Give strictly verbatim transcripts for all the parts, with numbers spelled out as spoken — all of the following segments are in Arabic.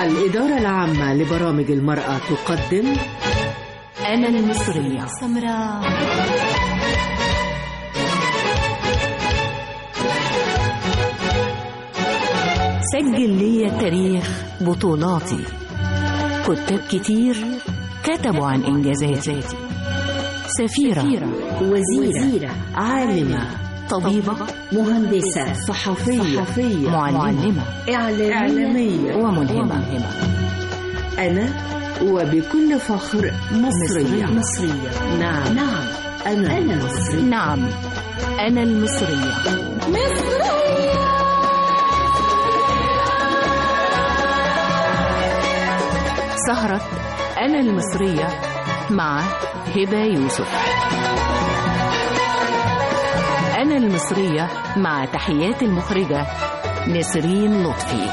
الإدارة العامة لبرامج المرأة تقدم أنا المصرية سمراء. سجل لي تاريخ بطولاتي. كتاب كتير كتبوا عن إنجازاتي. سفيرة، وزيرة, وزيرة عالمة، طبيبة، مهندسة، صحفية, صحفية معلمة، إعلامية, إعلامية وملهمة. وملهمة. أنا وبكل فخر مصرية. مصرية. نعم نعم أنا, أنا مصرية. نعم أنا المصرية. مصرية. سهرة أنا المصرية مع هبة يوسف. أنا المصرية مع تحيات المخرجة نسرين لطفي.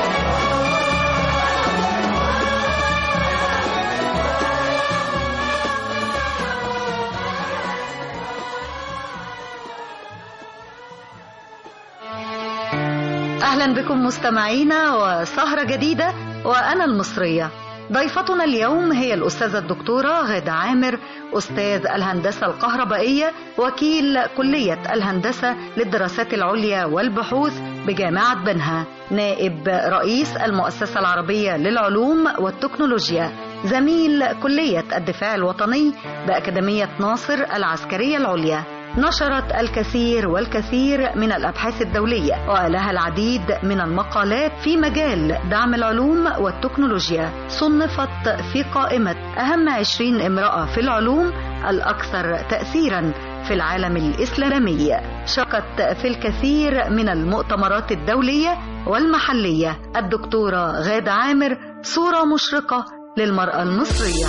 أهلا بكم مستمعينا وسهرة جديدة وأنا المصرية. ضيفتنا اليوم هي الأستاذة الدكتورة غادة عامر، أستاذ الهندسة الكهربائية، وكيل كلية الهندسة للدراسات العليا والبحوث بجامعة بنها، نائب رئيس المؤسسة العربية للعلوم والتكنولوجيا، زميل كلية الدفاع الوطني بأكاديمية ناصر العسكرية العليا. نشرت الكثير والكثير من الأبحاث الدولية ولها العديد من المقالات في مجال دعم العلوم والتكنولوجيا. صنفت في قائمة أهم عشرين امرأة في العلوم الأكثر تأثيرا في العالم الإسلامي. شاركت في الكثير من المؤتمرات الدولية والمحلية. الدكتورة غادة عامر صورة مشرقة للمرأة المصرية.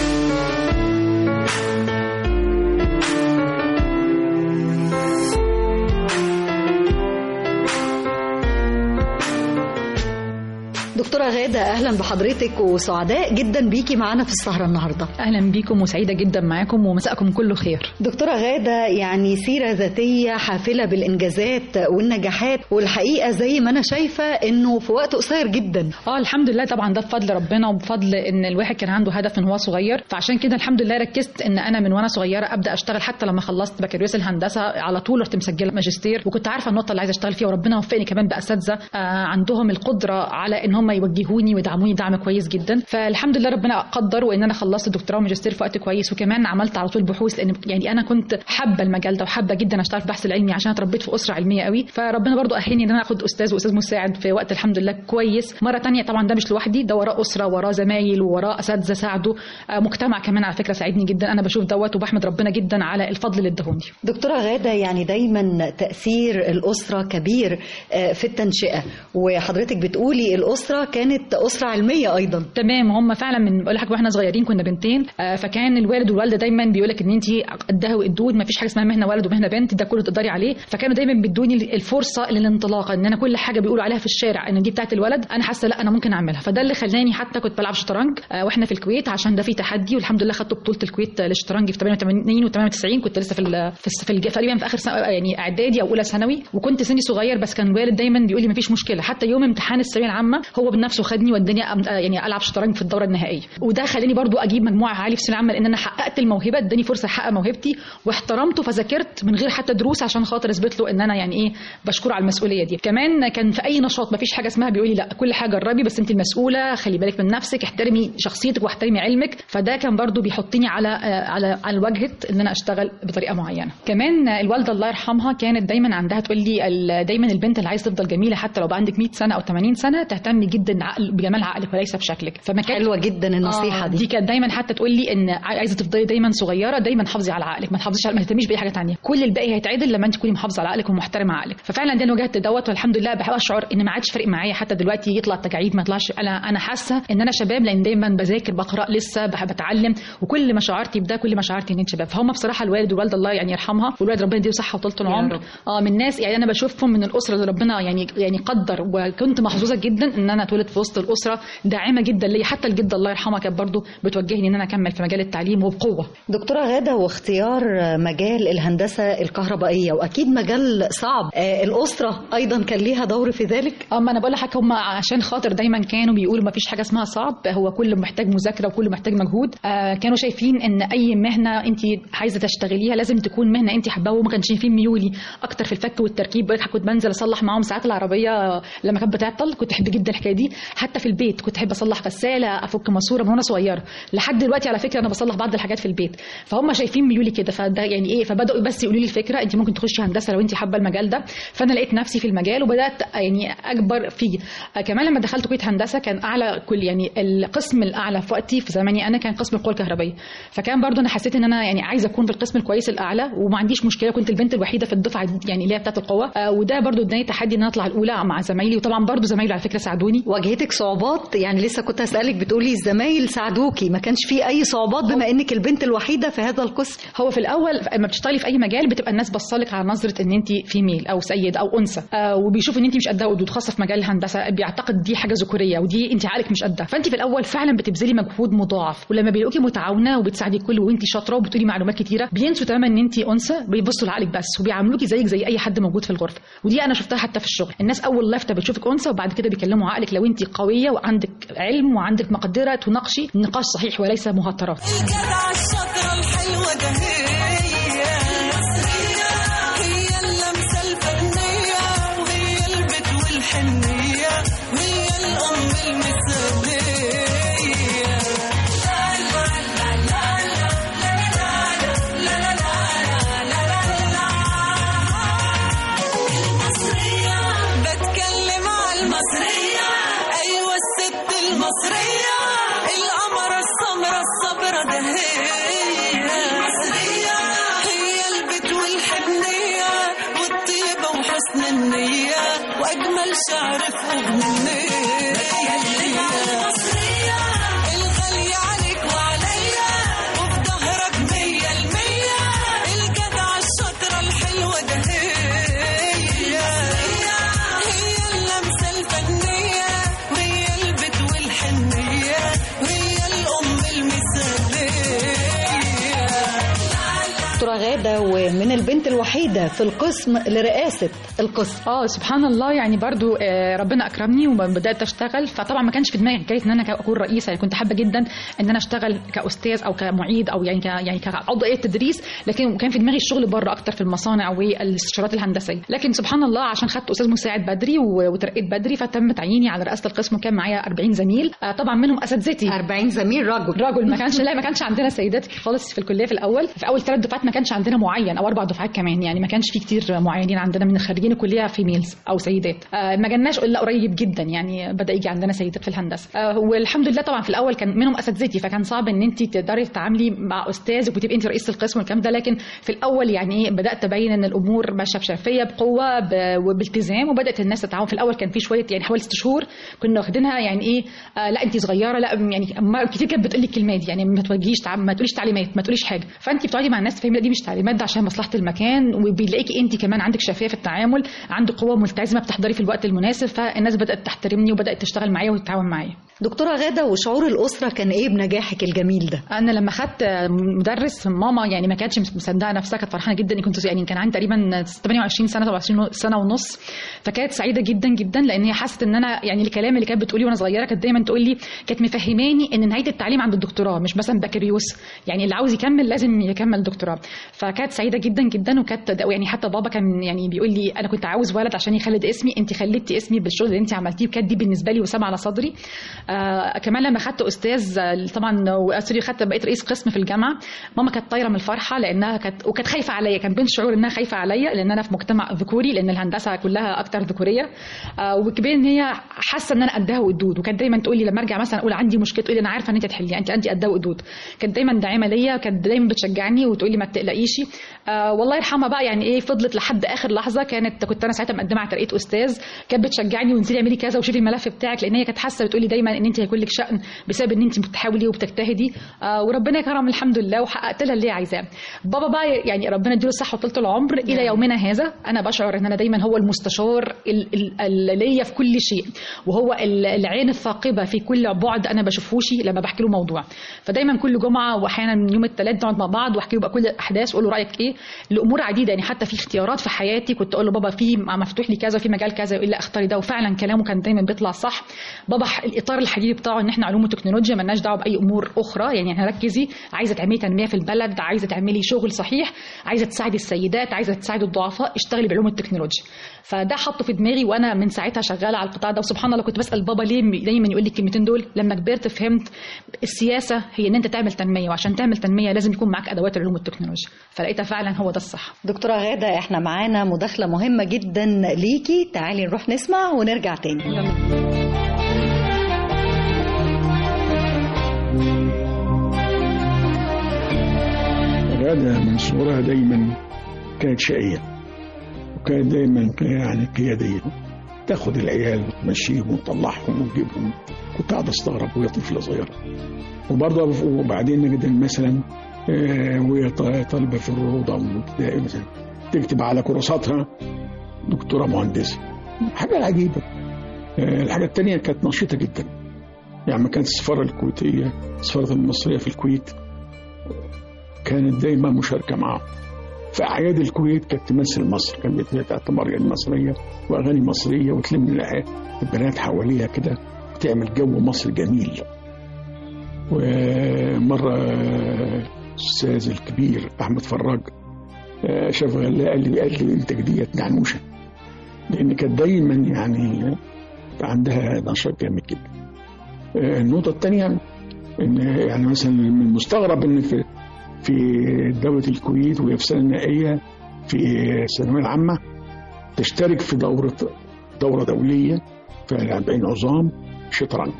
دكتورة غادة، أهلا بحضرتك وسعداء جدا بيكي معنا في السهرة النهاردة. أهلا بيكم وسعيدة جدا معاكم ومساءكم كله خير. دكتورة غادة، يعني سيرة ذاتية حافلة بالإنجازات والنجاحات، والحقيقة زي ما أنا شايفة إنه في وقت قصير جدا. اه الحمد لله، طبعا ده بفضل ربنا وبفضل إن الواحد كان عنده هدف من هو صغير، فعشان كده الحمد لله ركزت إن أنا من وأنا صغيرة أبدأ أشتغل. حتى لما خلصت بكالوريوس الهندسة على طول رحت مسجلة ماجستير، وكنت عارفة النقطة اللي عايزة أشتغل فيها، وربنا وفقني كمان بأساتذة آه عندهم القدرة على إن هم يوجهوني ويدعموني دعم كويس جدا. فالحمد لله ربنا قدر وان انا خلصت الدكتوراه وماجستير في وقت كويس، وكمان عملت على طول بحوث، لان يعني انا كنت حابه المجال ده وحابه جدا اشتغل في البحث العلمي عشان اتربيت في اسره علميه قوي. فربنا برضو اهلني ان انا اخد استاذ واستاذ مساعد في وقت الحمد لله كويس. مره تانية طبعا ده مش لوحدي، ده وراه اسره، وراه زمايل، وراه اساتذه ساعدوا، مجتمع كمان على فكره ساعدني جدا. انا بشوف دوت وبحمد ربنا جدا على الفضل اللي ادهوني. دكتوره غاده، يعني دايما تاثير الاسره كبير في التنشئه، وحضرتك بتقولي الاسره كانت اسره علميه ايضا. تمام، هم فعلا من بقول لك واحنا صغيرين كنا بنتين، فكان الوالد والوالده دايما بيقول لك ان انت قدها وقدود، ما فيش حاجه اسمها مهنه ولد ومهنه بنت، ده كله تقدري عليه. فكانوا دايما بيدوني الفرصه للانطلاق، ان انا كل حاجه بيقولوا عليها في الشارع ان دي بتاعت الولد انا حاسه لا انا ممكن اعملها. فده اللي خلاني حتى كنت بلعب شطرنج واحنا في الكويت عشان ده في تحدي، والحمد لله خدت بطوله الكويت للشطرنج في ثمانية وثمانين وثمانية وتسعين. كنت لسه في في تقريبا في اخر يعني اعدادي او اولى ثانوي، وكنت سني صغير، بس كان الوالد دايما بيقول لي ما فيش مشكله. حتى يوم امتحان الثانويه العامه هو بنفسه خدني وداني يعني العب شطرنج في الدوره النهائيه، وده خلاني برضو اجيب مجموعه عاليه في الثانويه العامه، لان انا حققت الموهبه، اداني فرصه احقق موهبتي واحترمته، فذاكرت من غير حتى دروس عشان خاطر اثبت له ان انا يعني ايه بشكره على المسؤوليه دي. كمان كان في اي نشاط ما فيش حاجه اسمها بيقول لي لا، كل حاجه جربي بس انت المسؤوله، خلي بالك من نفسك، احترمي شخصيتك واحترمي علمك. فده كان برضو بيحطني على على على الواجهه ان انا اشتغل بطريقه معينه. كمان الوالده الله يرحمها كانت دايما عندها تقول لي دايما البنت اللي عايزه تفضل جميله حتى لو بقى عندك مية سنه او ثمانين سنه تهتمي جدا عقل بجمال عقلك وليس بشكلك. فما كانت حلوه جدا النصيحه آه دي. دي كانت دايما حتى تقول لي ان عايزه تفضلي دايما صغيره، دايما حافظي على عقلك، ما تحافظيش ما تهتميش باي حاجه ثانيه، كل الباقي هيتعدل لما انت تكوني محافظه على عقلك ومحترمه عقلك. ففعلا ده انا واجهت دوت، والحمد لله بحب اشعر ان ما عادش فارق معايا حتى دلوقتي يطلع التجاعيد ما يطلعش. انا انا حاسه ان انا شباب، لان دايما بذاكر بقرا لسه بحب اتعلم، وكل ما شعرتي بده كل ما شعرتي ان انت شباب. فهم بصراحه الوالد والوالده الله يعني يرحمها، والوالد ربنا يديله صحه وطولة العمر، اه من الناس يعني انا بشوفهم من الاسره اللي ربنا يعني يعني قدر، وكنت محظوظه جدا ان انا اتولد في وسط الاسره داعمه جدا ليا، حتى الجده الله يرحمها كانت برضو بتوجهني ان انا اكمل في مجال التعليم وبقوه. دكتوره غاده، واختيار مجال الهندسه الكهربائيه واكيد مجال صعب، آه الاسره ايضا كان ليها دور في ذلك؟ اما انا بقول لحضرتك هم عشان خاطر دايما كانوا بيقولوا ما فيش حاجه اسمها صعب، هو كله محتاج مذاكره وكله محتاج مجهود. آه كانوا شايفين ان اي مهنه انت عايزه تشتغليها لازم تكون مهنه انت حباها، وما كانش شايفين ميولي اكتر في الفك والتركيب. كنت بنزل اصلح معاهم ساعات العربيه لما كانت بتعطل، كنت احب جدا الحكايه دي. حتى في البيت كنت احب اصلح غساله، افك ماسوره من وانا صغيره لحد دلوقتي على فكره انا بصلح بعض الحاجات في البيت. فهم شايفين ميولي كده، فده يعني ايه، فبداوا بس يقولوا لي الفكره انت ممكن تخشي هندسه لو انت حابه المجال ده. فانا لقيت نفسي في المجال وبدات يعني اكبر فيه. آه كمان لما دخلت كليه هندسه كان اعلى كل يعني القسم الاعلى في وقتي في زماني انا كان قسم القوى الكهربائيه، فكان برضو انا حسيت ان انا يعني عايزه اكون في القسم الكويس الاعلى وما عنديش مشكله. كنت البنت الوحيده في الدفعه يعني اللي هي بتاعه القوى، آه وده برضو اداني تحدي ان انا اطلع الاولى مع زمايلي، وطبعا برضو زمايلي على فكره ساعدوني. واجهتك صعوبات؟ يعني لسه كنت هسالك، بتقولي الزمايل ساعدوكي، ما كانش في اي صعوبات بما انك البنت الوحيده في هذا القسم؟ هو في الاول لما بتشتغلي في اي مجال بتبقى الناس بصلك على نظره ان انت فيميل او سيد او انثى، آه وبيشوف ان انت مش قدها ودود، خاصه في مجال الهندسه بيعتقد دي حاجه ذكوريه ودي انت عقلك مش قدها. فانت في الاول فعلا بتبذلي مجهود مضاعف، ولما بيلاقوكي متعاونه وبتساعدي الكل وانت شاطره وبتقولي معلومات كتيره بينسوا تماما ان انت انثى، بيبصوا لعقلك بس وبيعاملوكي زيك زي اي حد موجود في الغرفه. ودي انا شفتها حتى في الشغل، الناس اول لفته بتشوفك انثى وبعد كده بيكلموا عقلك لو انت قويه وعندك علم وعندك مقدره تناقشي نقاش صحيح وليس مهاترات. الجدعه الشاطره الحلوه ده هي المصريه، هي اللمسه الفنيه وهي البت والحنيه وهي الام المثاليه. المصرية القمرة السمرة الصبرة ده هي المصرية، هي البت والحنية والطيبة وحسن النية وأجمل شعر في أغنية. المصرية الغالية عليك وعليا وفي ظهرك مية المية، الجدعة الشاطرة الحلوة ده هي المصرية، هي اللمسة الفنية وهي البت والحنية وهي الأم المثالية. دكتورة غادة، ومن البنت الوحيدة في القسم لرئاسة القسم. اه سبحان الله، يعني برضو آه ربنا اكرمني وبدات اشتغل. فطبعا ما كانش في دماغي حكايه ان انا اكون رئيسه، يعني كنت حابه جدا ان انا اشتغل كاستاذ او كمعيد او يعني ك يعني كعضو اي تدريس، لكن كان في دماغي الشغل بره اكتر في المصانع والاستشارات الهندسيه. لكن سبحان الله عشان خدت استاذ مساعد بدري وترقيت بدري فتم تعييني على رئاسه القسم، وكان معايا أربعين زميل، آه طبعا منهم اساتذتي. أربعين زميل رجل رجل ما كانش لا ما كانش عندنا سيدات خالص في الكليه في الاول. في اول ثلاث دفعات ما كانش عندنا معين او اربع دفعات كمان، يعني ما كانش في كتير معينين عندنا من خريجين الكليه في ميلز او سيدات. آه ما جالناش الا قريب جدا، يعني بدا يجي عندنا سيدات في الهندسه. آه والحمد لله طبعا في الاول كان منهم اساتذتي، فكان صعب ان انت تقدري تتعاملي مع استاذ وتبقي انت رئيسه القسم والكلام ده. لكن في الاول يعني ايه بدات تبين ان الامور ماشيه بشفافيه بقوه وبالتزام، وبدات الناس تتعاون. في الاول كان في شويه يعني حوالي ست شهور كنا واخدينها يعني ايه آه لا انت صغيره، لا يعني كتير كانت بتقول لي الكلمات دي، يعني ما تواجهيش ما تقوليش تعليمات ما تقوليش حاجه. فانت بتقعدي مع الناس تفهمي دي مش تعليمات، ده عشان مصلحه المكان، وبيلاقيكي انت كمان عندك شفافيه في التعامل، عندك قوه ملتزمه بتحضري في الوقت المناسب. فالناس بدات تحترمني وبدات تشتغل معايا وتتعاون معايا. دكتورة غادة، وشعور الأسرة كان إيه بنجاحك الجميل ده؟ أنا لما خدت مدرس ماما يعني ما كانتش مصدقة نفسها، كانت فرحانة جدا. كنت يعني كان عندي تقريبا ثمانية وعشرين سنة سبعة وعشرين سنة ونص، فكانت سعيدة جدا جدا لأن هي حست إن أنا يعني الكلام اللي كانت بتقولي وأنا صغيرة كانت دايما تقول لي، كانت مفهماني إن نهاية التعليم عند الدكتوراه مش مثلا بكالوريوس، يعني اللي عاوز يكمل لازم يكمل دكتوراه. فكانت سعيدة جدا جدا. وكانت يعني حتى بابا كان يعني بيقول لي أنا كنت عاوز ولد عشان يخلد اسمي، أنت خلدتي اسمي بالشغل اللي أنت عملتيه. وكانت دي بالنسبة لي وسام على صدري. آه كمان لما خدت استاذ طبعا واسري خدت بقيت رئيس قسم في الجامعه، ماما كانت طايره من الفرحه لانها كانت وكانت خايفه عليا، كان بين شعور انها خايفه عليا لان انا في مجتمع ذكوري، لان الهندسه كلها اكتر ذكوريه، آه وكبير ان هي حاسه ان انا قدها وقدود. وكانت دايما تقول لي لما ارجع مثلا اقول عندي مشكله تقول لي انا عارفه ان انت تحليها، انت انت قدها وقدود. كانت دايما داعمه ليا، كانت دايما بتشجعني وتقول لي ما تقلقيش. آه والله يرحمها بقى، يعني ايه فضلت لحد اخر لحظه. كانت كنت انا ساعتها مقدمه على ترقيه استاذ، كانت بتشجعني وانزلي اعملي كذا وشوفي الملف بتاعك، لان هي كانت حاسه بتقولي دايما ان انت هيكون لك شأن بسبب ان انت بتحاولي وبتجتهدي. آه وربنا كرم الحمد لله وحققت لها اللي هي عايزاه. بابا بقى يعني ربنا يديله الصحه وطولة العمر نعم. الى يومنا هذا انا بشعر ان انا دايما هو المستشار اللي ليا في كل شيء، وهو العين الثاقبه في كل بعد انا بشوفوش لما بحكي له موضوع. فدايما كل جمعه واحيانا من يوم الثلاث نقعد مع بعض واحكي له بقى كل الاحداث واقول له رايك ايه لامور عديده. يعني حتى في اختيارات في حياتي كنت اقول له بابا في مفتوح لي كذا في مجال كذا، يقول لي اختاري ده، وفعلا كلامه كان دايما بيطلع صح. بابا الاطار الحديدي بتاعه ان احنا علوم وتكنولوجيا مالناش دعوه باي امور اخرى، يعني احنا ركزي عايزه تعملي تنميه في البلد، عايزه تعملي شغل صحيح، عايزه تساعدي السيدات، عايزه تساعدي الضعفاء، اشتغلي بعلوم التكنولوجيا. فده حطه في دماغي وانا من ساعتها شغاله على القطاع ده. وسبحان الله كنت بسال بابا ليه دايما يقول لي الكلمتين دول. لما كبرت فهمت السياسه هي ان انت تعمل تنميه، وعشان تعمل تنميه لازم يكون معاك ادوات العلوم والتكنولوجيا، فلقيتها فعلا هو ده الصح. دكتوره غاده احنا معانا مداخله مهمه جدا ليكي، تعالي نروح نسمع ونرجع تاني. غادة من صغرها دايما كانت شقية، وكانت دايما يعني قيادية، تاخد العيال وتمشيهم وتطلعهم وتجيبهم. كنت قاعد استغرب وهي طفلة صغيرة. وبرضه وبعدين نجد مثلا وهي طالبة في الروضة مثلا تكتب على كراساتها دكتورة مهندسة، حاجة عجيبة. الحاجة التانية كانت نشيطة جدا، يعني ما كانت السفارة الكويتية السفارة المصرية في الكويت كانت دايما مشاركة معهم في أعياد الكويت. كانت تمثل مصر، كانت بتعتبر يعني مصرية وأغاني مصرية، وتلم البنات حواليها كده وتعمل جو مصر جميل. ومرة الأستاذ الكبير أحمد فراج شاف غلاء قال لي قال لي أنت جدية نعنوشة، لأن كانت دايما يعني عندها نشاط جامد جدا. النقطة الثانية إن يعني مثلا من المستغرب إن في في دولة الكويت وهي في سنة نهائية في الثانوية العامة تشترك في دورة دورة دولية في أربعين عظام شطرنج،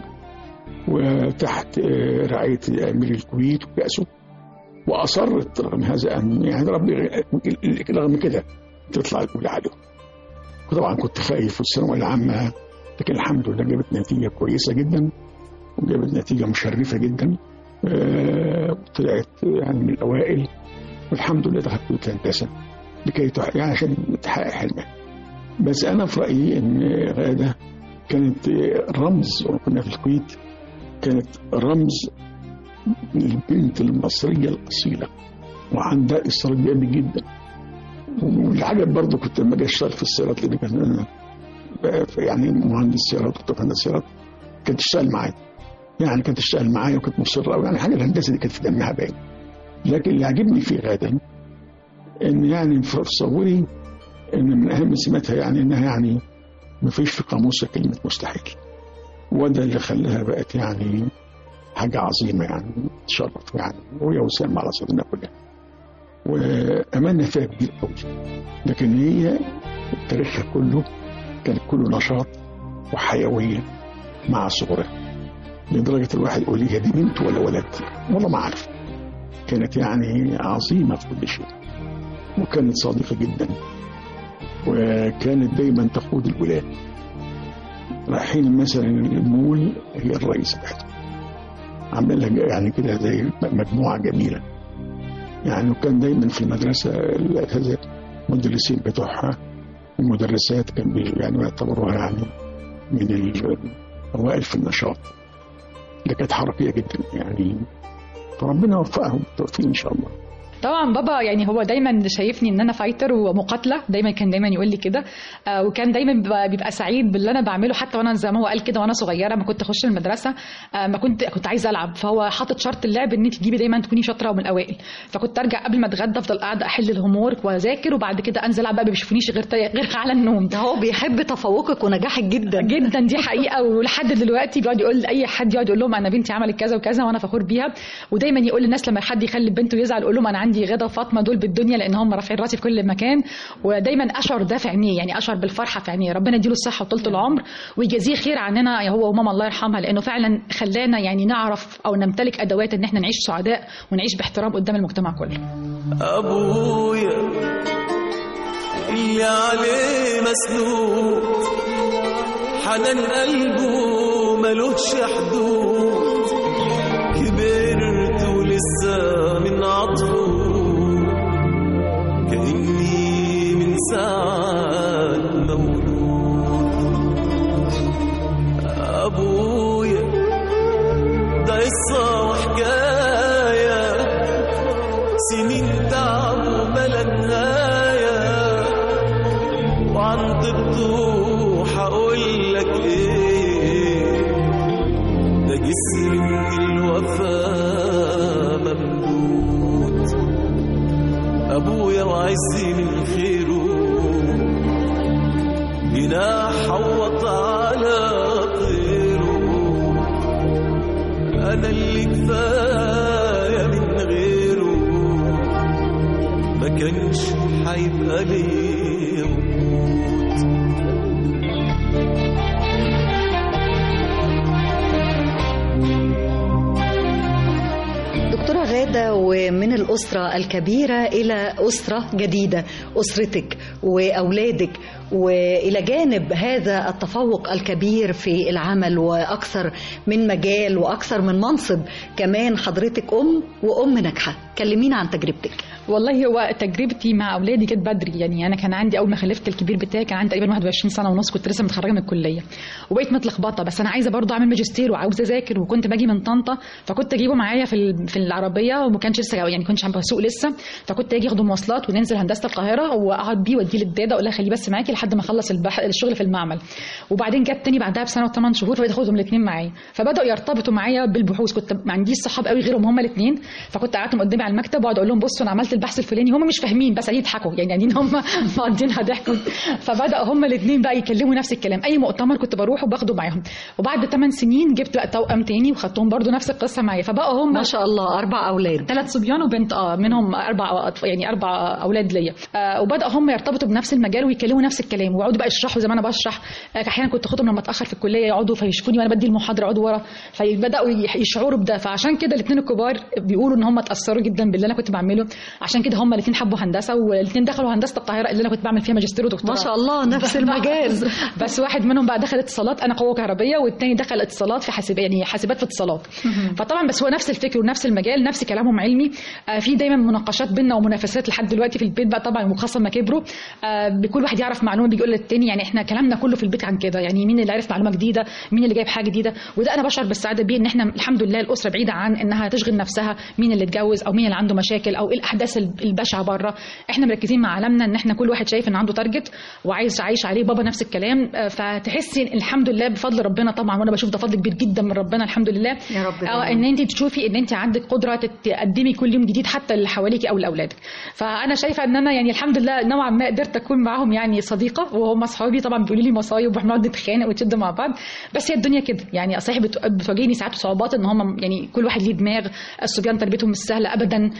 وتحت رعاية أمير الكويت وكأسه. وأصرت رغم هذا أن يعني رغم كده تطلع الأولى عليهم. وطبعا كنت خايف في الثانوية العامة، لكن الحمد لله جابت نتيجة كويسة جدا وجابت نتيجة مشرفة جدا. طلعت يعني من الأوائل، والحمد لله دخلت كلية الهندسة لكي يعني عشان تحقق حلمها. بس أنا في رأيي إن غادة كانت رمز، وكنا في الكويت كانت رمز البنت المصرية الأصيلة، وعندها إصرار جامد جدا. والعجب برضه كنت لما أجي أشتغل في السيارات، لأن كان أنا يعني مهندس سيارات وكنت مهندس سيارات، كانت تشتغل معايا يعني كانت تشتغل معايا وكانت مصرة أوي، يعني حاجة الهندسة دي كانت في دمها باين. لكن اللي عجبني في غادة إن يعني في تصوري إن من أهم سماتها يعني إنها يعني ما فيش في قاموسها كلمة مستحيل، وده اللي خلاها بقت يعني حاجة عظيمة يعني تشرف يعني، وهي وسام على صدرنا كلها، وأمانة فيها كبير قوي. لكن هي تاريخها كله كان كله نشاط وحيوية مع صغرها، لدرجة الواحد يقول لي هي دي بنت ولا ولد، والله ما عارف. كانت يعني عظيمة في كل شيء، وكانت صادقة جدا، وكانت دايما تقود الولاد. رايحين مثلا المول هي الرئيس بتاعته، عامل لها يعني كده زي مجموعة جميلة يعني. وكان دايما في المدرسة الأساتذة المدرسين بتوعها والمدرسات كان يعني يعتبروها يعني من الأوائل في النشاط. ده كانت حركية جدا يعني، فربنا وفقهم بالتوفيق إن شاء الله. طبعا بابا يعني هو دايما شايفني ان انا فايتر ومقاتله، دايما كان دايما يقول لي كده. آه وكان دايما بيبقى, بيبقى سعيد باللي انا بعمله، حتى وانا زي ما هو قال كده وانا صغيره ما كنت اخش المدرسه آه ما كنت كنت عايزه العب، فهو حاطط شرط اللعب ان انت تجيبي دايما تكوني شاطره ومن الاوائل. فكنت ارجع قبل ما اتغدى افضل قاعده احل الهومورك واذاكر، وبعد كده انزل العب بقى، ما بيشوفونيش غير غير على النوم. ده هو بيحب تفوقك ونجاحك جدا جدا، دي حقيقه. ولحد دلوقتي بيقعد يقول لاي حد، يقعد يقول لهم انا بنتي عملت كذا وكذا وانا فخور بيها. ودايما يقول للناس لما حد يخلي بنته يزعل يقول لهم انا عندي غدا وفاطمه دول بالدنيا، لان هم رافعين راسي في كل مكان، ودايما اشعر ده في عينيه، يعني اشعر بالفرحه في عينيه. ربنا يديله الصحه وطولة العمر ويجازيه خير عننا هو وماما الله يرحمها، لانه فعلا خلانا يعني نعرف او نمتلك ادوات ان احنا نعيش سعداء ونعيش باحترام قدام المجتمع كله. ابويا اللي عليه مسنود، حنان قلبه ملوش حدود، كبرت ولسه من عطفه كأني من ساعة مولود. أبويا ده قصة وحكاية، سنين تعب وملا نهاية، وعن طبته هقول لك ايه، ده جسر من الوفا ممدود. ابويا وعزي من خيره جناح حوط على طيره، انا اللي كفايه من غيره ما كانش هيبقى ليا وجود. دكتورة غادة، ومن الأسرة الكبيرة إلى أسرة جديدة، أسرتك وأولادك، وإلى جانب هذا التفوق الكبير في العمل وأكثر من مجال وأكثر من منصب، كمان حضرتك أم وأم ناجحة. كلمينا عن تجربتك. والله هو تجربتي مع اولادي كانت بدري، يعني انا كان عندي اول ما خلفت الكبير بتاعي كان عندي تقريبا واحد وعشرين سنه ونص، كنت لسه متخرجه من الكليه وبقيت متلخبطه، بس انا عايزه برضه اعمل ماجستير وعاوزه اذاكر، وكنت باجي من طنطا فكنت اجيبه معايا في في العربيه، وما كانش لسه يعني كنتش عم بسوق لسه، فكنت اجي اخده مواصلات وننزل هندسه القاهره واقعد بيه واديه للداده اقول لها خليه بس معاكي لحد ما اخلص الشغل في المعمل. وبعدين جت تاني بعدها بسنه وثمان شهور فبقيت اخدهم الاثنين معايا، فبداوا يرتبطوا معايا بالبحوث. كنت ما عنديش صحاب قوي غيرهم هم الاثنين، فكنت قعدتهم قدامي على المكتب واقعد اقول لهم بصوا انا عملت البحث الفلاني، هم مش فاهمين بس قاعدين يضحكوا، يعني قاعدين هم مقضينها ضحك. فبداوا هم الاثنين بقى يكلموا نفس الكلام، اي مؤتمر كنت بروحه باخده معاهم. وبعد ثمان سنين جبت بقى توأم تاني وخدتهم برضو نفس القصه معايا، فبقوا هم ما شاء الله اربع اولاد، ثلاث صبيان وبنت، اه منهم اربع يعني اربع اولاد ليا. آه وبداوا هم يرتبطوا بنفس المجال ويكلموا نفس الكلام ويقعدوا بقى يشرحوا زي ما انا بشرح. آه احيانا كنت اخدهم لما اتاخر في الكليه يقعدوا فيشوفوني وانا بدي المحاضره يقعدوا ورا، فبداوا يشعروا بده. فعشان كده الاثنين الكبار بيقولوا ان هم اتاثروا جدا باللي انا كنت بعمله، عشان كده هم الاثنين حبوا هندسه والاثنين دخلوا هندسه القاهره اللي انا كنت بعمل فيها ماجستير ودكتوراه. ما شاء الله نفس المجال. بس واحد منهم بقى دخل اتصالات، انا قوه كهربيه، والثاني دخل اتصالات في حاسبات، يعني حاسبات في اتصالات. فطبعا بس هو نفس الفكر ونفس المجال، نفس كلامهم علمي. آه في دايما مناقشات بيننا ومنافسات لحد دلوقتي في البيت بقى طبعا، وخاصه ما كبروا. آه بكل واحد يعرف معلومه بيقول للتاني، يعني احنا كلامنا كله في البيت عن كده، يعني مين اللي عرف معلومه جديده، مين اللي جايب حاجه جديده. وده انا بشعر بالسعاده بيه، ان احنا الحمد لله الاسره بعيده عن انها تشغل نفسها مين اللي اتجوز او مين اللي عنده مشاكل او ايه الاحداث البشعه بره. احنا مركزين مع عالمنا ان احنا كل واحد شايف ان عنده تارجت وعايز عايش عليه، بابا نفس الكلام. فتحسي الحمد لله بفضل ربنا طبعا، وانا بشوف ده فضل كبير جدا من ربنا الحمد لله يا رب، اه ان انت تشوفي ان انت عندك قدره تقدمي كل يوم جديد حتى اللي حواليكي او لاولادك. فانا شايفه ان انا يعني الحمد لله نوعا ما قدرت اكون معاهم يعني صديقه، وهم اصحابي طبعا بيقولوا لي مصايب واحنا نقعد نتخانق ونشد مع بعض، بس هي الدنيا كده يعني. صحيح بتواجهني ساعات صعوبات ان هم يعني كل واحد ليه دماغ، الصبيان تربيتهم مش سهله ابدا.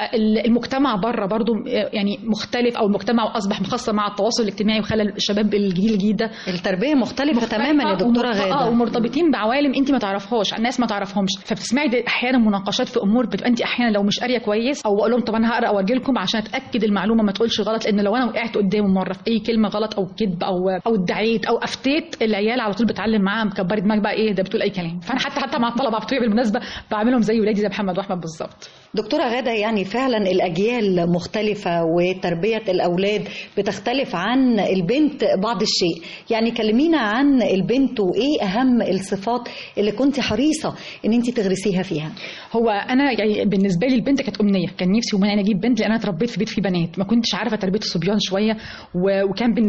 المجتمع بره برضو يعني مختلف، او المجتمع اصبح مخصص مع التواصل الاجتماعي وخلى الشباب الجيل الجديد ده التربيه مختلفه, مختلفة تماما يا دكتوره غاده. اه ومرتبطين بعوالم انت ما تعرفهاش، الناس ما تعرفهمش، فبتسمعي احيانا مناقشات في امور بتبقى انت احيانا لو مش قاريه كويس، او اقول لهم طب انا هقرا واجي لكم عشان اتاكد المعلومه ما تقولش غلط، لان لو انا وقعت قدامه مره في اي كلمه غلط او كذب او او ادعيت او افتيت، العيال على طول بتعلم معاها مكبره دماغ بقى ايه ده بتقول اي كلام. فانا حتى حتى مع الطلبه بتوعي بالمناسبه بعملهم زي ولادي زي محمد واحمد بالظبط. دكتوره غاده، يعني فعلا الاجيال مختلفه وتربيه الاولاد بتختلف عن البنت بعض الشيء. يعني كلمينا عن البنت وايه اهم الصفات اللي كنت حريصه ان انت تغرسيها فيها. هو انا يعني بالنسبه لي البنت كانت امنيه، كان نفسي ومن انا اجيب بنت، لان انا اتربيت في بيت فيه بنات، ما كنتش عارفه تربيه الصبيان شويه، وكان بالنسبه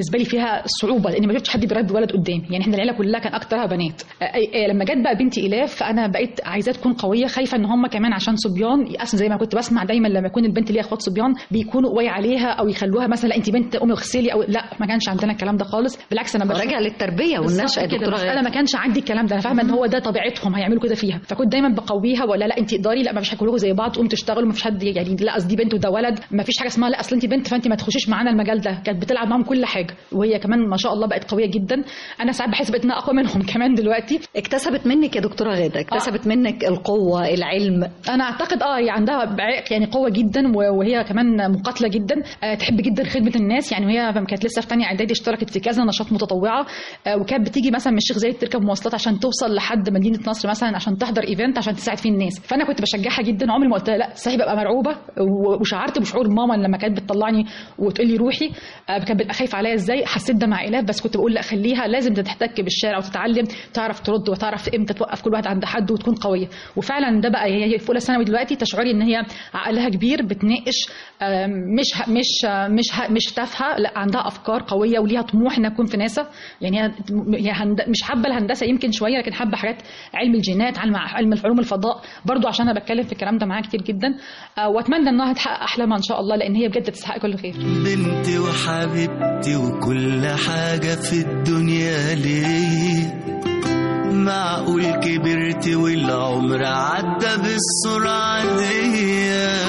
بالنسبه لي فيها صعوبه، لاني ما شفتش حد بيربي ولد قدامي، يعني احنا العيله كلها كان اكترها بنات. لما جت بقى بنتي الاف فانا بقيت عايزاه تكون قويه، خايفه ان هم كمان عشان صبيان، اصلا زي ما كنت بسمع دايما لما يكون البنت ليها اخوات صبيان بيكونوا قوي عليها او يخلوها مثلا لا انت بنت قومي اغسلي، او لا ما كانش عندنا الكلام ده خالص، بالعكس انا راجع للتربيه والنشأه يا دكتوره غاده. انا ما كانش عندي الكلام ده، انا فاهمه ان هو ده طبيعتهم هيعملوا كده فيها، فكنت دايما بقويها ولا لا انت تقدري، لا ما فيش حاجه كلكم زي بعض قوموا تشتغلوا، ما فيش حد يعني لا قصدي بنت وده ولد، ما فيش حاجه اسمها لا اصل انت بنت فانت ما تخشيش معانا المجال ده. كانت بتلعب معاهم كل حاجه، وهي كمان ما شاء الله بقت قويه جدا. انا ساعات بحس بقيت انها اقوى منهم كمان دلوقتي. اكتسبت منك يا دكتوره غاده، اكتسبت آه. منك القوه، العلم. انا اعتقد اه هي عندها يعني قوه جدا، وهي كمان مقاتله جدا، أه تحب جدا خدمه الناس. يعني وهي كانت لسه في ثانيه اعدادي اشتركت في كذا نشاط متطوعه، أه وكانت بتيجي مثلا من الشيخ زايد تركب مواصلات عشان توصل لحد مدينه نصر مثلا عشان تحضر ايفنت عشان تساعد فيه الناس. فانا كنت بشجعها جدا، عمري ما قلت لها لا. صحيح ببقى مرعوبه، وشعرت بشعور ماما لما كانت بتطلعني وتقول لي روحي، أه كانت بتبقى خايفه عليا ازاي، حسيت ده مع الاف، بس كنت بقول لا خليها لازم تحتك بالشارع وتتعلم، تعرف ترد وتعرف امتى توقف كل واحد عند حد وتكون قويه. وفعلا ده بقى هي في اولى ثانوي دلوقتي، تشعري ان هي عقلها كبير، بتناقش، مش مش مش مش تافهه، لا عندها افكار قويه وليها طموح انها تكون في ناسا. يعني هي مش حابه الهندسه يمكن شويه، لكن حابه حاجات علم الجينات، علم علم علوم الفضاء برضو، عشان انا بتكلم في الكلام ده معاها كتير جدا، واتمنى انها تحقق احلامها ان شاء الله، لان هي بجد تستحق كل خير. بنتي وحبيبتي وكل حاجه في الدنيا ليه، معقول كبرتي والعمر عدى بالسرعة دي،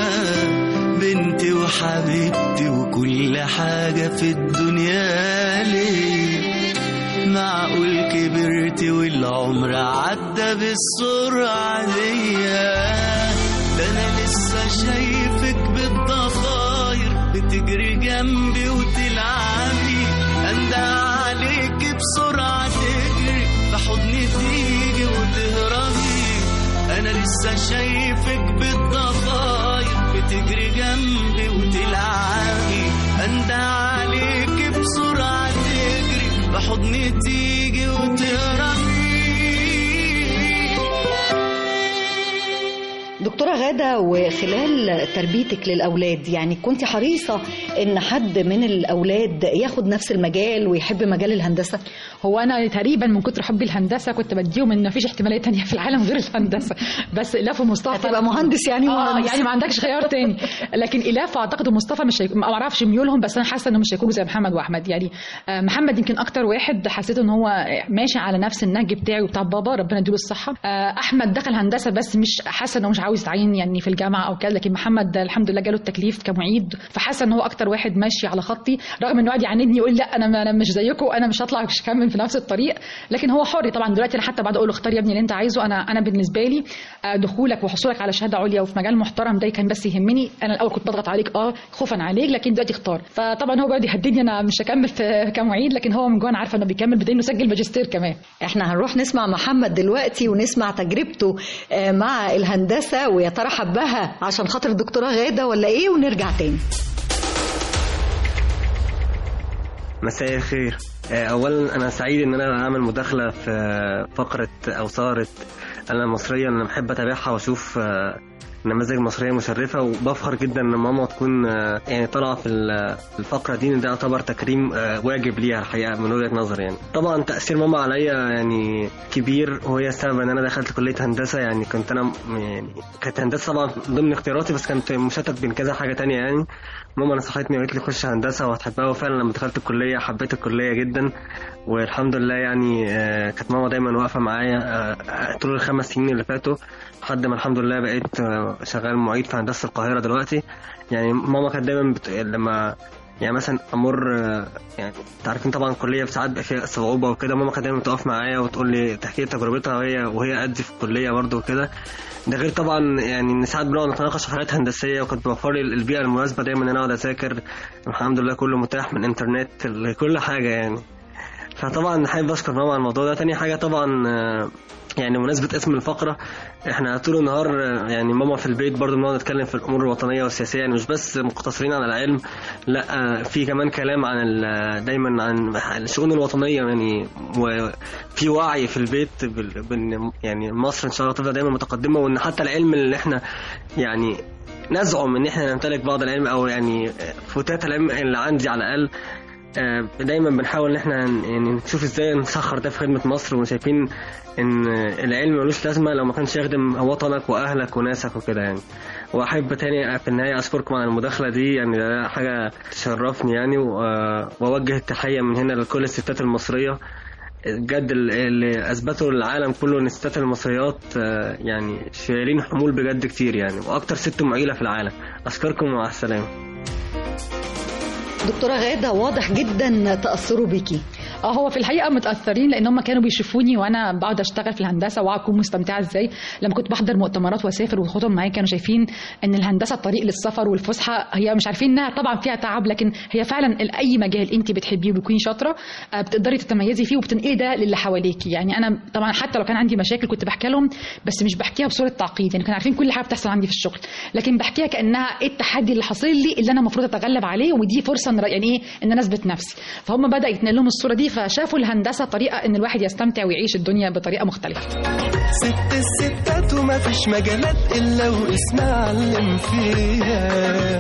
بنتي وحبيبتي وكل حاجة في الدنيا ليه، معقول كبرتي والعمر عدى بالسرعة دي، ده أنا لسه شايفك بالضفاير بتجري جنبي وتلعبي، أندى عليك بسرعة تجري في حضني تيجي وتهربي، أنا لسه شايفك بالضفاير بتجري جنبي وتلعبي، أندى عليك بسرعة تجري في حضني تيجي وتهربي. دكتورة غادة، وخلال تربيتك للأولاد يعني كنت حريصة إن حد من الأولاد ياخد نفس المجال ويحب مجال الهندسة؟ هو أنا تقريبا من كتر حبي الهندسة كنت بديهم إن مفيش احتمالية تانية في العالم غير الهندسة، بس إلاف ومصطفى هتبقى مهندس يعني آه مهندس. يعني ما عندكش خيار تاني، لكن إلاف أعتقد ومصطفى مش هيكون، ما أعرفش ميولهم، بس أنا حاسة إنهم مش هيكونوا زي محمد وأحمد. يعني محمد يمكن أكتر واحد حسيت إن هو ماشي على نفس النهج بتاعي وبتاع بابا، ربنا يديله الصحة. أحمد دخل هندسة بس مش حاسة إنه مش عاوز يتعين يعني في الجامعه او كده، لكن محمد الحمد لله جاله التكليف كمعيد، فحاسه ان هو اكتر واحد ماشي على خطي، رغم انه قاعد يعاندني يقول لا انا انا مش زيكم، انا مش هطلع مش هكمل في نفس الطريق، لكن هو حر طبعا. دلوقتي انا حتى بعد اقول له اختار يا ابني اللي انت عايزه، انا انا بالنسبه لي دخولك وحصولك على شهاده عليا وفي مجال محترم ده كان بس يهمني. انا الاول كنت بضغط عليك اه خوفا عليك، لكن دلوقتي اختار. فطبعا هو بيقعد يهددني انا مش هكمل في كمعيد، لكن هو من جوه عارفه انه بيكمل، بدين انه سجل ماجستير كمان. احنا هنروح نسمع محمد دلوقتي ونسمع تجربته مع الهندسه، ويا ترى حبها عشان خاطر الدكتورة غادة ولا ايه، ونرجع تاني. مساء الخير. اولا انا سعيد ان انا اعمل مداخله في فقره او صارت انا مصريه، انا بحب اتابعها واشوف نماذج مصريه مشرفه، وبفخر جدا ان ماما تكون يعني طالعه في الفقره دي، ده يعتبر تكريم واجب ليها الحقيقه من وجهه نظري. يعني طبعا تاثير ماما عليا يعني كبير، وهي السبب ان انا دخلت كليه هندسه. يعني كنت انا يعني كانت هندسه طبعا ضمن اختياراتي، بس كنت مشتت بين كذا حاجه تانية. يعني ماما نصحتني وقالت لي خش هندسه وهتحبها، وفعلا لما دخلت الكليه حبيت الكليه جدا، والحمد لله. يعني كانت ماما دايما واقفه معايا طول الخمس سنين اللي فاتوا، لحد ما الحمد لله بقيت شغال معيد في هندسه القاهره دلوقتي. يعني ماما كانت دايما بت... لما يعني مثلا امر يعني تعرفين طبعا الكليه ساعات بقى فيها صعوبه وكده، ماما كانت دايما تقف معايا وتقول لي تحكي لي تجربتها وهي وهي قد في الكليه برده وكده. ده غير طبعا يعني ان ساعات بنقعد نتناقش في حاجات هندسيه، وكنت بوفر لي البيئه المناسبه دايما ان انا اقعد اذاكر. الحمد لله كله متاح من انترنت لكل حاجه يعني. فطبعا حابب اشكر ماما على الموضوع ده. تاني حاجه طبعا يعني مناسبة اسم الفقرة، احنا طول النهار يعني ماما في البيت برضو بنقعد نتكلم في الامور الوطنيه والسياسيه، يعني مش بس مقتصرين على العلم، لا في كمان كلام عن دايما عن الشؤون الوطنيه يعني، وفي وعي في البيت بان يعني مصر ان شاء الله تفضل دايما متقدمه، وان حتى العلم اللي احنا يعني نزعم ان احنا نمتلك بعض العلم او يعني فتات العلم اللي عندي على الاقل دايما بنحاول ان احنا يعني نشوف ازاي نسخر ده في خدمه مصر، وشايفين ان العلم ملوش لازمه لو ما كانش يخدم وطنك واهلك وناسك وكده يعني. واحب تاني في النهايه اشكركم على المداخله دي، يعني ده حاجه تشرفني يعني، واوجه التحيه من هنا لكل الستات المصريه بجد اللي اثبتوا للعالم كله ان الستات المصريات يعني شايلين حمول بجد كتير يعني، واكتر ست معيله في العالم. اشكركم ومع السلامه. دكتورة غادة، واضح جدا تأثروا بيكي. اه هو في الحقيقه متاثرين، لان هم كانوا بيشوفوني وانا بقعد اشتغل في الهندسه واكون مستمتعه ازاي. لما كنت بحضر مؤتمرات واسافر وخدهم معايا كانوا شايفين ان الهندسه الطريق للسفر والفسحه، هي مش عارفين انها طبعا فيها تعب، لكن هي فعلا اي مجال انت بتحبيه وبتكوني شاطره بتقدري تتميزي فيه وبتنقلي ده للي حواليكي. يعني انا طبعا حتى لو كان عندي مشاكل كنت بحكي لهم، بس مش بحكيها بصوره تعقيد، يعني كانوا عارفين كل حاجه بتحصل عندي في الشغل، لكن بحكيها كانها ايه التحدي اللي حاصل لي اللي انا المفروض اتغلب عليه، ودي فرصه يعني ايه ان انا اثبت نفسي. فهم بدا يتنقل لهم الصوره دي، فشافوا الهندسه طريقه ان الواحد يستمتع ويعيش الدنيا بطريقه مختلفه. ست الستات وما فيش مجالات الا واسمها علم فيها،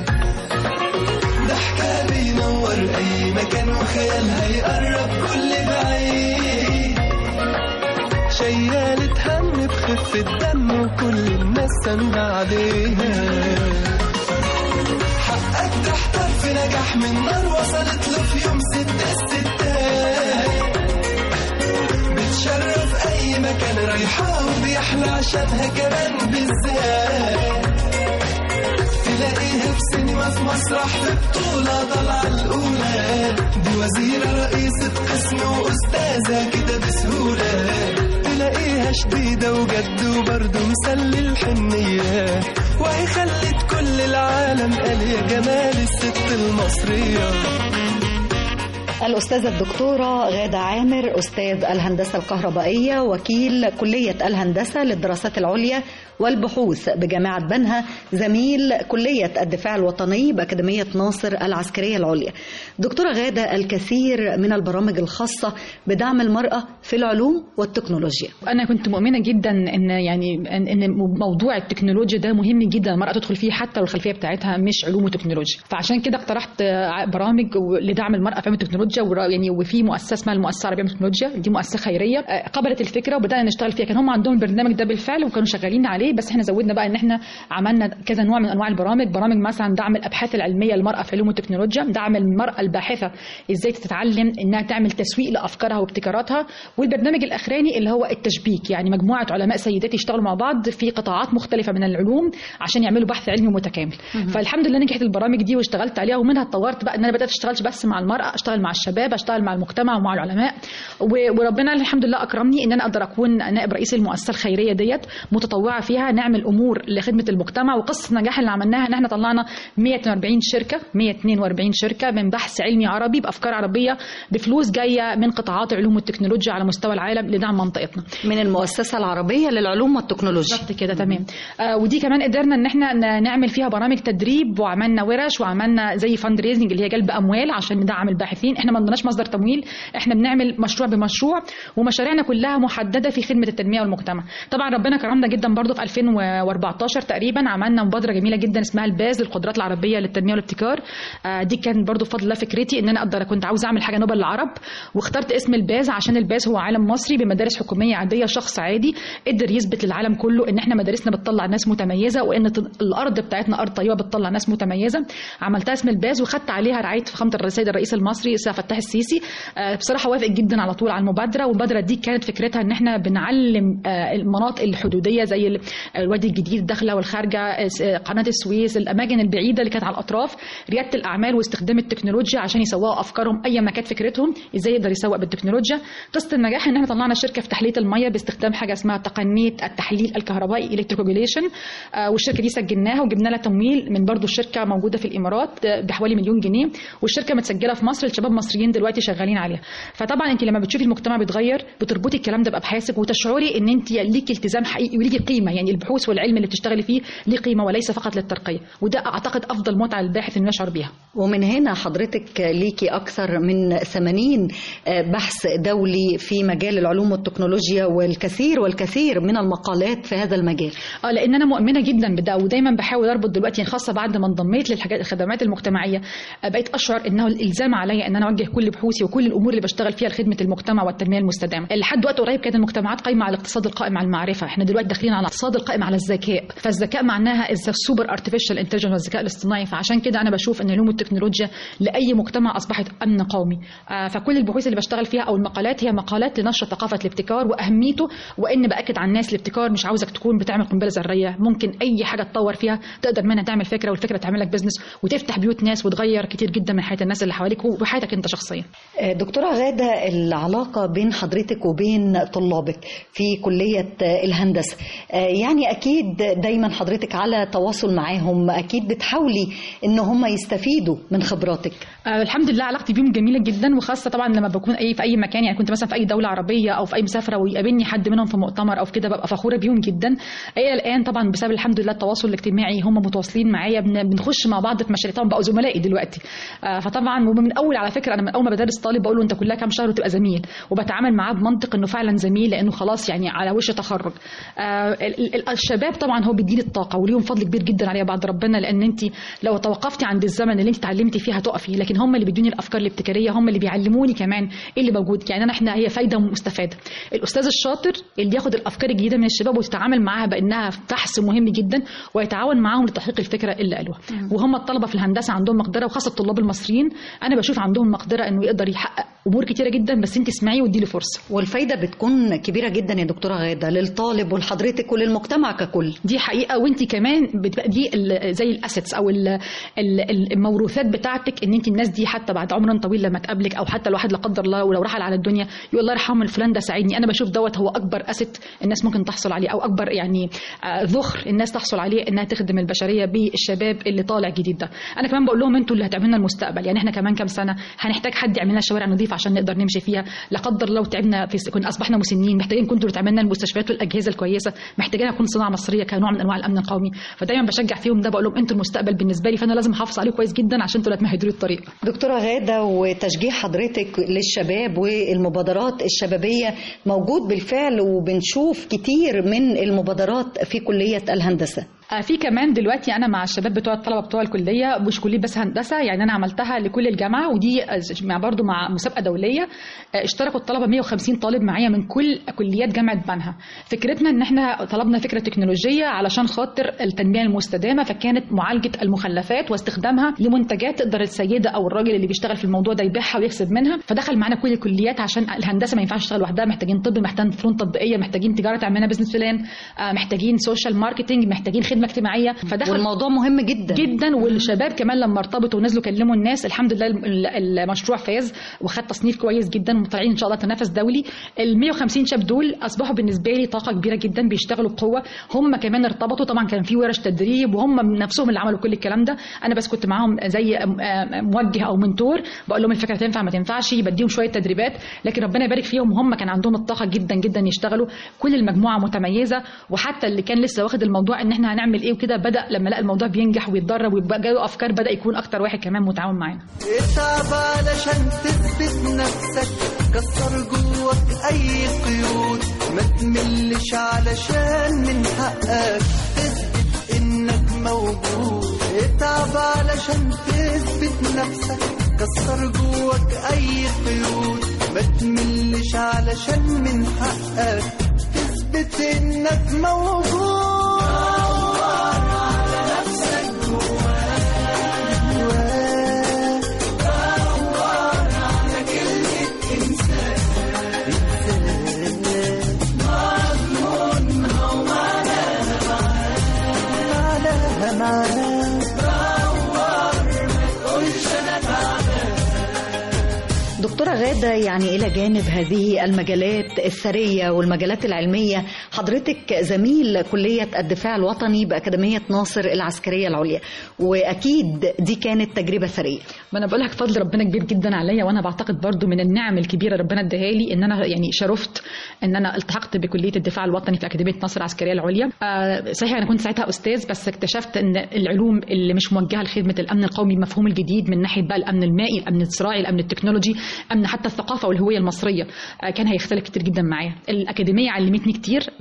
ضحكة بينور اي مكان وخيالها يقرب كل بعيد، شيالة هم بخفة دم وكل الناس سند عليها، حقك تحتار في نجاح من نار وصلت له في يوم ست الستات، بتشرف اي مكان رايحة وبيحلى عشانها كمان بالذات، تلاقيها في سينما في مسرح في بطولة طالعة الأولى، دي وزيرة رئيسة قسم وأستاذة كده بسهولة، تلاقيها شديدة وجد وبرضه مسلي الحنية، وهي خلت كل العالم قال يا جمال الست المصرية. الأستاذة الدكتورة غادة عامر، أستاذ الهندسة الكهربائية، وكيل كلية الهندسة للدراسات العليا والبحوث بجامعة بنها، زميل كلية الدفاع الوطني بأكاديمية ناصر العسكرية العليا. دكتورة غادة، الكثير من البرامج الخاصة بدعم المرأة في العلوم والتكنولوجيا. أنا كنت مؤمنة جدا إن يعني إن موضوع التكنولوجيا ده مهم جدا المرأة تدخل فيه حتى والخلفية بتاعتها مش علوم وتكنولوجيا، فعشان كده اقترحت برامج لدعم المرأة في التكنولوجيا، يعني وفي مؤسسة اسمها المؤسسة العربية للتكنولوجيا، دي مؤسسة خيرية قبلت الفكرة وبدأنا نشتغل فيها. كان هم عندهم البرنامج ده بالفعل وكانوا شغالين عليه، بس احنا زودنا بقى ان احنا عملنا كذا نوع من انواع البرامج، برامج مثلا دعم الابحاث العلميه للمراه في علوم التكنولوجيا، دعم المراه الباحثه ازاي تتعلم انها تعمل تسويق لافكارها وابتكاراتها، والبرنامج الاخراني اللي هو التشبيك، يعني مجموعه علماء سيدات يشتغلوا مع بعض في قطاعات مختلفه من العلوم عشان يعملوا بحث علمي متكامل. فالحمد لله نجحت البرامج دي واشتغلت عليها، ومنها اتطورت بقى ان انا بدات اشتغلش بس مع المراه، اشتغل مع الشباب، اشتغل مع المجتمع ومع العلماء، وربنا الحمد لله اكرمني ان انا اقدر اكون نائب رئيس المؤسسه الخيريه ديت، متطوعه فيها نعمل امور لخدمه المجتمع. وقصه النجاح اللي عملناها ان احنا طلعنا مية واثنين وأربعين شركه مية واثنين وأربعين شركه من بحث علمي عربي بافكار عربيه بفلوس جايه من قطاعات العلوم والتكنولوجيا على مستوى العالم لدعم منطقتنا، من المؤسسه العربيه للعلوم والتكنولوجيا. بالظبط كده تمام. آه ودي كمان قدرنا ان احنا نعمل فيها برامج تدريب، وعملنا ورش، وعملنا زي فاند ريزنج اللي هي جلب اموال عشان ندعم الباحثين. احنا ما عندناش مصدر تمويل، احنا بنعمل مشروع بمشروع، ومشاريعنا كلها محدده في خدمه التنميه والمجتمع. طبعا ربنا كرمنا جدا برضو في ألفين وأربعتاشر تقريبا عملنا مبادره جميله جدا اسمها الباز للقدرات العربيه للتنميه والابتكار. آه دي كان برضو بفضل الله فكرتي ان انا اقدر كنت عاوز اعمل حاجه نوبل للعرب، واخترت اسم الباز عشان الباز هو عالم مصري بمدارس حكوميه عاديه، شخص عادي قدر يثبت للعالم كله ان احنا مدارسنا بتطلع ناس متميزه، وان الارض بتاعتنا ارض طيبه بتطلع ناس متميزه. عملتها اسم الباز وخدت عليها رعايه فخامه السيد الرئيس المصري السيد فتاح السيسي. آه بصراحه وافق جدا على طول على المبادره، والمبادره دي كانت فكرتها ان احنا بنعلم آه المناطق الحدوديه زي الوادي الجديد الداخله والخارجه، قناه السويس، الاماكن البعيده اللي كانت على الاطراف، رياده الاعمال واستخدام التكنولوجيا عشان يسوقوا افكارهم اي ما كانت فكرتهم ازاي يقدر يسوق بالتكنولوجيا. قصه النجاح ان احنا طلعنا شركه في تحليه الميه باستخدام حاجه اسمها تقنيه التحليل الكهربائي الكتروجوليشن، آه والشركه دي سجلناها وجبنا لها تمويل من برضو الشركه موجوده في الامارات بحوالي مليون جنيه، والشركه متسجله في مصر لشباب مصريين دلوقتي شغالين عليها. فطبعا انت لما بتشوفي المجتمع بيتغير بتربطي الكلام ده بابحاثك وتشعري ان انت ليكي التزام حقيقي وليكي قيمه، يعني البحوث والعلم اللي بتشتغلي فيه ليه قيمه وليس فقط للترقيه، وده اعتقد افضل متعه للباحث انه يشعر بيها. ومن هنا حضرتك ليكي اكثر من ثمانين بحث دولي في مجال العلوم والتكنولوجيا، والكثير والكثير من المقالات في هذا المجال. اه لان انا مؤمنه جدا بده، ودايما بحاول اربط دلوقتي، يعني خاصه بعد ما انضميت للحاجات الخدمات المجتمعيه بقيت اشعر انه الالزام عليا ان انا اوجه موجه كل بحوثي وكل الامور اللي بشتغل فيها لخدمه المجتمع والتنميه المستدامه. لحد وقت قريب كانت المجتمعات قايمه على الاقتصاد القائم على المعرفه، احنا دلوقتي داخلين على الاقتصاد القائم على الذكاء، فالذكاء معناها السوبر ارتفيشال انتليجنس والذكاء الاصطناعي. فعشان كده انا بشوف ان العلوم والتكنولوجيا لاي مجتمع اصبحت امن قومي. آه فكل البحوث اللي بشتغل فيها او المقالات هي مقالات لنشر ثقافه الابتكار واهميته، وان باكد على الناس الابتكار مش عاوزك تكون بتعمل قنبله ذريه، ممكن اي حاجه تطور فيها تقدر منها تعمل فكره، والفكره تعمل لك بزنس وتفتح بيوت ناس وتغير كتير جدا من حياه الناس اللي حواليك وحياتك انت شخصيا. دكتوره غاده، العلاقه بين حضرتك وبين طلابك في كليه الهندسه، يعني اكيد دايما حضرتك على تواصل معاهم، اكيد بتحاولي ان هم يستفيدوا من خبراتك. آه الحمد لله علاقتي بيهم جميله جدا، وخاصه طبعا لما بكون اي في اي مكان، يعني كنت مثلا في اي دوله عربيه او في اي مسافره ويقابلني حد منهم في مؤتمر او في كده ببقى فخوره بيهم جدا. الى الان طبعا بسبب الحمد لله التواصل الاجتماعي هم متواصلين معايا، بنخش مع بعض في مشاريع، طبعا بقوا زملائي دلوقتي. آه فطبعا ومن اول على فكره انا من اول ما بدرس طالب بقول له انت كلها كام شهر وتبقى زميل، وبتعامل معاه بمنطق انه فعلا زميل لانه خلاص يعني على وش تخرج. آه الشباب طبعا هو بيديني الطاقه وليهم فضل كبير جدا عليا بعد ربنا، لان انت لو توقفتي عند الزمن اللي انت اتعلمتي فيه هتقفي، لكن هم اللي بيدوني الافكار الابتكاريه، هم اللي بيعلموني كمان ايه اللي موجود. يعني انا احنا هي فايده مستفاده. الاستاذ الشاطر اللي ياخد الافكار الجديده من الشباب ويتعامل معاها بانها بحث مهم جدا ويتعاون معاهم لتحقيق الفكره اللي قالوها. وهم الطلبه في الهندسه عندهم مقدره، وخاصه الطلاب المصريين انا بشوف عندهم مقدره انه يقدر يحقق امور كتيره جدا، بس انت اسمعيه وادي له فرصه. والفايده بتكون كبيره جدا يا دكتوره غاده للطالب ولحضرتك وللمجتمع ككل. دي حقيقه، وانت كمان بتبقى دي زي الاسيتس او الموروثات بتاعتك، ان انت الناس دي حتى بعد عمر طويل لما تقابلك، او حتى الواحد لا قدر الله ولو رحل على الدنيا يقول الله يرحمه فلان ده ساعدني. انا بشوف دوت هو اكبر اسيت الناس ممكن تحصل عليه، او اكبر يعني ذخر الناس تحصل عليه انها تخدم البشريه بالشباب اللي طالع جديد ده. انا كمان بقول لهم انتوا اللي هتعملوا لنا المستقبل، يعني احنا كمان كام سنه هنحتاج حد يعمل لنا شوارع نظيفه عشان نقدر نمشي فيها. لا قدر الله تعبنا في كنا اصبحنا مسنين، محتاجين كنتوا تعملوا لنا المستشفيات والاجهزه الكويسه، محتاجين نكون صناعه مصريه كنوع من انواع الامن القومي. فدايما بشجع فيهم ده، بقول لهم انتوا المستقبل بالنسبه لي، فانا لازم احافظ عليه كويس جدا عشان انتوا اللي تمهدوا لي الطريق. دكتوره غاده، وتشجيع حضرتك للشباب والمبادرات الشبابيه موجود بالفعل، وبنشوف كتير من المبادرات في كليه الهندسه. في كمان دلوقتي انا مع الشباب بتوع الطلبه بتوع الكليه، مش كليه بس هندسه، يعني انا عملتها لكل الجامعه، ودي مع برضو مع مسابقه دوليه اشتركوا الطلبه مية وخمسين طالب معايا من كل كليات جامعه بنها. فكرتنا ان احنا طلبنا فكره تكنولوجيه علشان خاطر التنميه المستدامه، فكانت معالجه المخلفات واستخدامها لمنتجات تقدر السيده او الراجل اللي بيشتغل في الموضوع ده يبيعها ويكسب منها. فدخل معانا كل الكليات عشان الهندسه ما ينفعش تشتغل لوحدها، محتاجين طب، محتاجين فنون تطبيقيه، محتاجين تجاره تعملنا بزنس بلان، محتاجين سوشيال ماركتنج، محتاجين خدمه اجتماعيه. فدخل والموضوع مهم جدا جدا. والشباب كمان لما ارتبطوا ونزلوا كلموا الناس، الحمد لله المشروع فاز وخد تصنيف كويس جدا، وطالعين ان شاء الله تنافس دولي. ال مية وخمسين شاب دول اصبحوا بالنسبه لي طاقه كبيره جدا، بيشتغلوا بقوه. هم كمان ارتبطوا، طبعا كان في ورش تدريب وهم من نفسهم اللي عملوا كل الكلام ده. انا بس كنت معاهم زي موجه او منتور، بقول لهم الفكره تنفع ما تنفعش، بديهم شويه تدريبات، لكن ربنا يبارك فيهم هم كان عندهم الطاقه جدا جدا يشتغلوا. كل المجموعه متميزه، وحتى اللي كان لسه واخد الموضوع ان احنا هنعمل ايه وكده، بدا لما لقى الموضوع بينجح ويتدرب ويبقى جاله افكار، بدا يكون اكتر واحد كمان متعاون معانا. اتعب علشان تثبت نفسك، كسر جواك اي قيود، ما تملش علشان من حقك تثبت انك موجود. اتعب علشان تثبت نفسك، كسر جواك اي قيود، ما تملش علشان من حقك تثبت انك موجود. دكتورة غادة، يعني إلى جانب هذه المجالات الثرية والمجالات العلمية، حضرتك زميل كلية الدفاع الوطني بأكاديمية ناصر العسكرية العليا، وأكيد دي كانت تجربة ثرية. ما أنا بقولك فضل ربنا كبير جدا عليا، وأنا بعتقد برضو من النعم الكبيرة ربنا اداها لي إن أنا يعني شرفت إن أنا التحقت بكلية الدفاع الوطني في أكاديمية ناصر العسكرية العليا. آه صحيح أنا كنت ساعتها أستاذ، بس اكتشفت إن العلوم اللي مش موجهة لخدمة الأمن القومي المفهوم الجديد من ناحية بقى الأمن المائي، الأمن الزراعي، الأمن التكنولوجي، أمن حتى الثقافة والهوية المصرية، آه كان هيختلف كتير جدا معايا. الأكاديمية علمتني كتير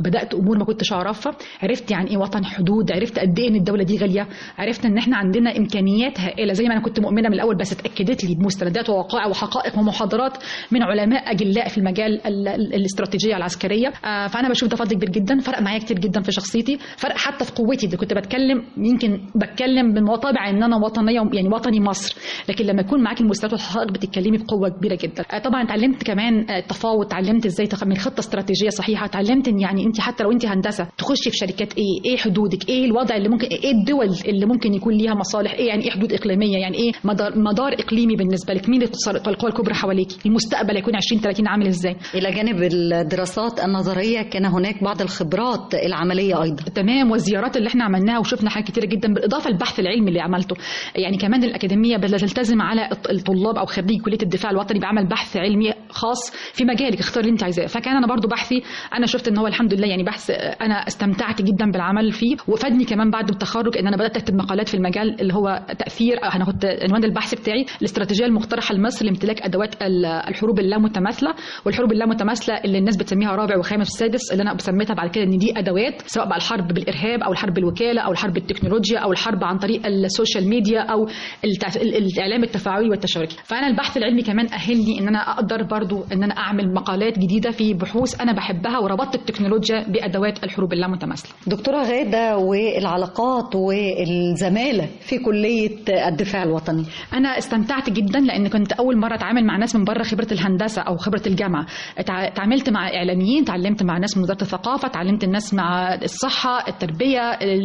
بدات امور ما كنتش اعرفها، عرفت يعني ايه وطن، حدود، عرفت قد ايه ان الدوله دي غاليه، عرفت ان احنا عندنا امكانيات هائله زي ما انا كنت مؤمنه من الاول، بس اتاكدت لي بمستندات ووقائع وحقائق ومحاضرات من علماء اجلاء في المجال الاستراتيجيه العسكريه. فانا بشوف ده فضل كبير جدا، فرق معايا كتير جدا في شخصيتي، فرق حتى في قوتي. اللي كنت بتكلم يمكن بتكلم بالطبع ان انا وطنيه، يعني وطني مصر، لكن لما يكون معاكي المستندات والحقائق بتتكلمي بقوه كبيره جدا. طبعا اتعلمت كمان التفاوض، اتعلمت ازاي تعملي خطه استراتيجيه صحيحه، اتعلمت ان يعني انت حتى لو انت هندسه تخشي في شركات ايه، ايه حدودك، ايه الوضع اللي ممكن، ايه الدول اللي ممكن يكون ليها مصالح، ايه يعني ايه حدود اقليميه، يعني ايه مدار, مدار اقليمي بالنسبه لك، مين القوى الكبرى حواليكي، المستقبل هيكون عشرين ثلاثين عامل ازاي. الى جانب الدراسات النظريه كان هناك بعض الخبرات العمليه ايضا. تمام، والزيارات اللي احنا عملناها وشفنا حاجات كتيره جدا، بالاضافه للبحث العلمي اللي عملته. يعني كمان الاكاديميه بدها تلتزم على الطلاب او خريج كليه الدفاع الوطني بعمل بحث علمي خاص في مجالك، اختار اللي انت عايزاه. فكان انا برضو بحثي انا شفت ان هو الحمد لله يعني بحث انا استمتعت جدا بالعمل فيه، وفادني كمان بعد التخرج ان انا بدات اكتب مقالات في المجال اللي هو تاثير. انا كنت عنوان البحث بتاعي الاستراتيجيه المقترحه لمصر لامتلاك ادوات الحروب اللامتماثله، والحروب اللامتماثله اللي الناس بتسميها رابع وخامس وسادس، اللي انا سميتها بعد كده ان دي ادوات، سواء بقى الحرب بالارهاب او الحرب بالوكاله او الحرب بالتكنولوجيا او الحرب عن طريق السوشيال ميديا او الاعلام التفاعلي والتشاركي. فانا البحث العلمي كمان اهلني ان انا اقدر برضو ان انا اعمل مقالات جديده في بحوث انا بحبها، وربطت التكنولوجيا بادوات الحروب اللامتماثله. دكتوره غاده، والعلاقات والزماله في كليه الدفاع الوطني، انا استمتعت جدا لان كنت اول مره اتعامل مع ناس من بره خبره الهندسه او خبره الجامعه. اتعاملت مع اعلاميين، اتعلمت مع ناس من وزاره الثقافه، اتعلمت الناس مع الصحه، التربيه،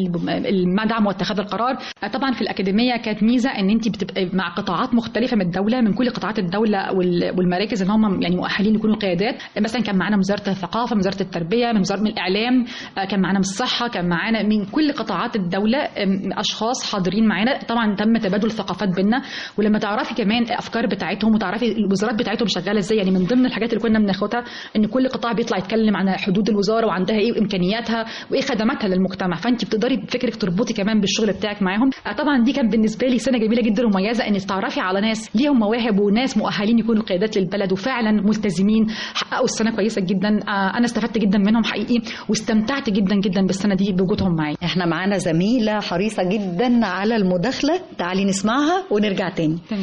المدعم واتخاذ القرار. طبعا في الاكاديميه كانت ميزه ان انت بتبقى مع قطاعات مختلفه من الدوله، من كل قطاعات الدوله والمراكز اللي هم يعني مؤهلين يكونوا قيادات. مثلا كان معانا وزاره الثقافه، من وزاره التربيه، من وزاره من الاعلام، كان معانا من الصحه، كان معانا من كل قطاعات الدوله اشخاص حاضرين معانا. طبعا تم تبادل الثقافات بينا، ولما تعرفي كمان الافكار بتاعتهم وتعرفي الوزارات بتاعتهم شغاله ازاي. يعني من ضمن الحاجات اللي كنا بناخدها ان كل قطاع بيطلع يتكلم عن حدود الوزاره وعندها ايه وامكانياتها وايه خدماتها للمجتمع، فانت بتقدري بفكرك تربطي كمان بالشغل بتاعك معاهم. طبعا دي كانت بالنسبه لي سنه جميله جدا ومميزه، ان تتعرفي على ناس ليهم مواهب وناس مؤهلين يكونوا قيادات للبلد وفعلا ملتزمين، حققوا السنه كويسه جدا. انا استفدت جدا منهم حقيقي، واستمتعت جدا جدا بالسنه دي بوجودهم معايا. احنا معانا زميله حريصه جدا على المداخله، تعالي نسمعها ونرجع تاني. تمام.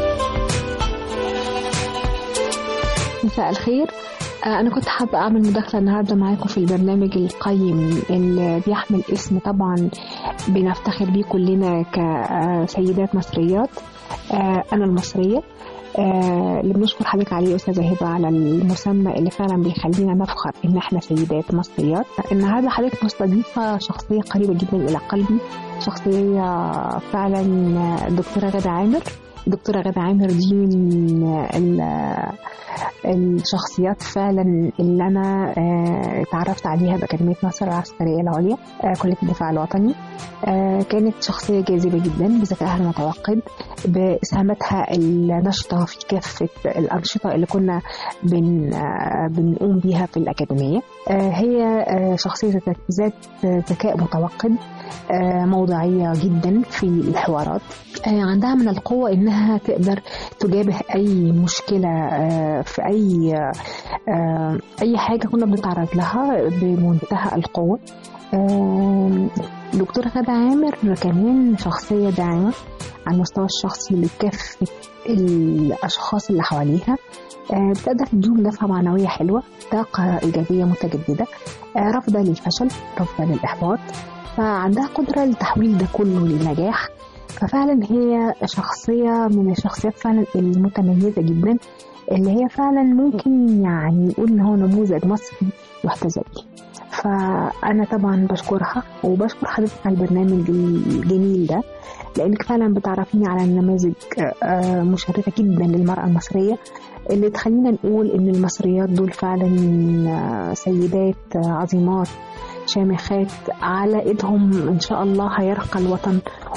مساء الخير، أنا كنت حابة أعمل مداخلة النهاردة معاكم في البرنامج القيم اللي بيحمل اسم طبعا بنفتخر بيه كلنا كسيدات مصريات، أنا المصرية، اللي بنشكر حضرتك عليه أستاذة هبة على المسمى اللي فعلا بيخلينا نفخر إن احنا سيدات مصريات. النهاردة حضرتك مستضيفة شخصية قريبة جدا إلى قلبي، شخصية فعلا دكتورة غادة عامر. دكتورة غادة عامر دي من الشخصيات فعلا اللي أنا تعرفت عليها بأكاديمية مصر العسكرية العليا كلية الدفاع الوطني. كانت شخصية جاذبة جدا بذكائها المتوقد، بإسهاماتها النشطة في كافة الأنشطة اللي كنا بن بنقوم بيها في الأكاديمية. هي شخصية ذات ذكاء متوقد، موضوعية جدا في الحوارات، عندها من القوة إنها تقدر تجابه أي مشكلة في أي أي حاجة كنا بنتعرض لها بمنتهى القوة. دكتورة غادة عامر كمان شخصية داعمة على المستوى الشخصي لكافة الأشخاص اللي حواليها، بتقدر تديهم دفعة معنوية حلوة، طاقة إيجابية متجددة، رافضة للفشل، رافضة للإحباط، فعندها قدرة لتحويل ده كله للنجاح. ففعلا هي شخصية من الشخصيات فعلا المتميزة جدا، اللي هي فعلا ممكن يعني نقول إن هو نموذج مصري يحتذى به. فأنا طبعا بشكرها وبشكر حضرتك على البرنامج الجميل ده، لأنك فعلا بتعرفيني على نماذج مشرفة جدا للمرأة المصرية، اللي تخلينا نقول إن المصريات دول فعلا سيدات عظيمات شامخات، على إيدهم إن شاء الله هيرقى الوطن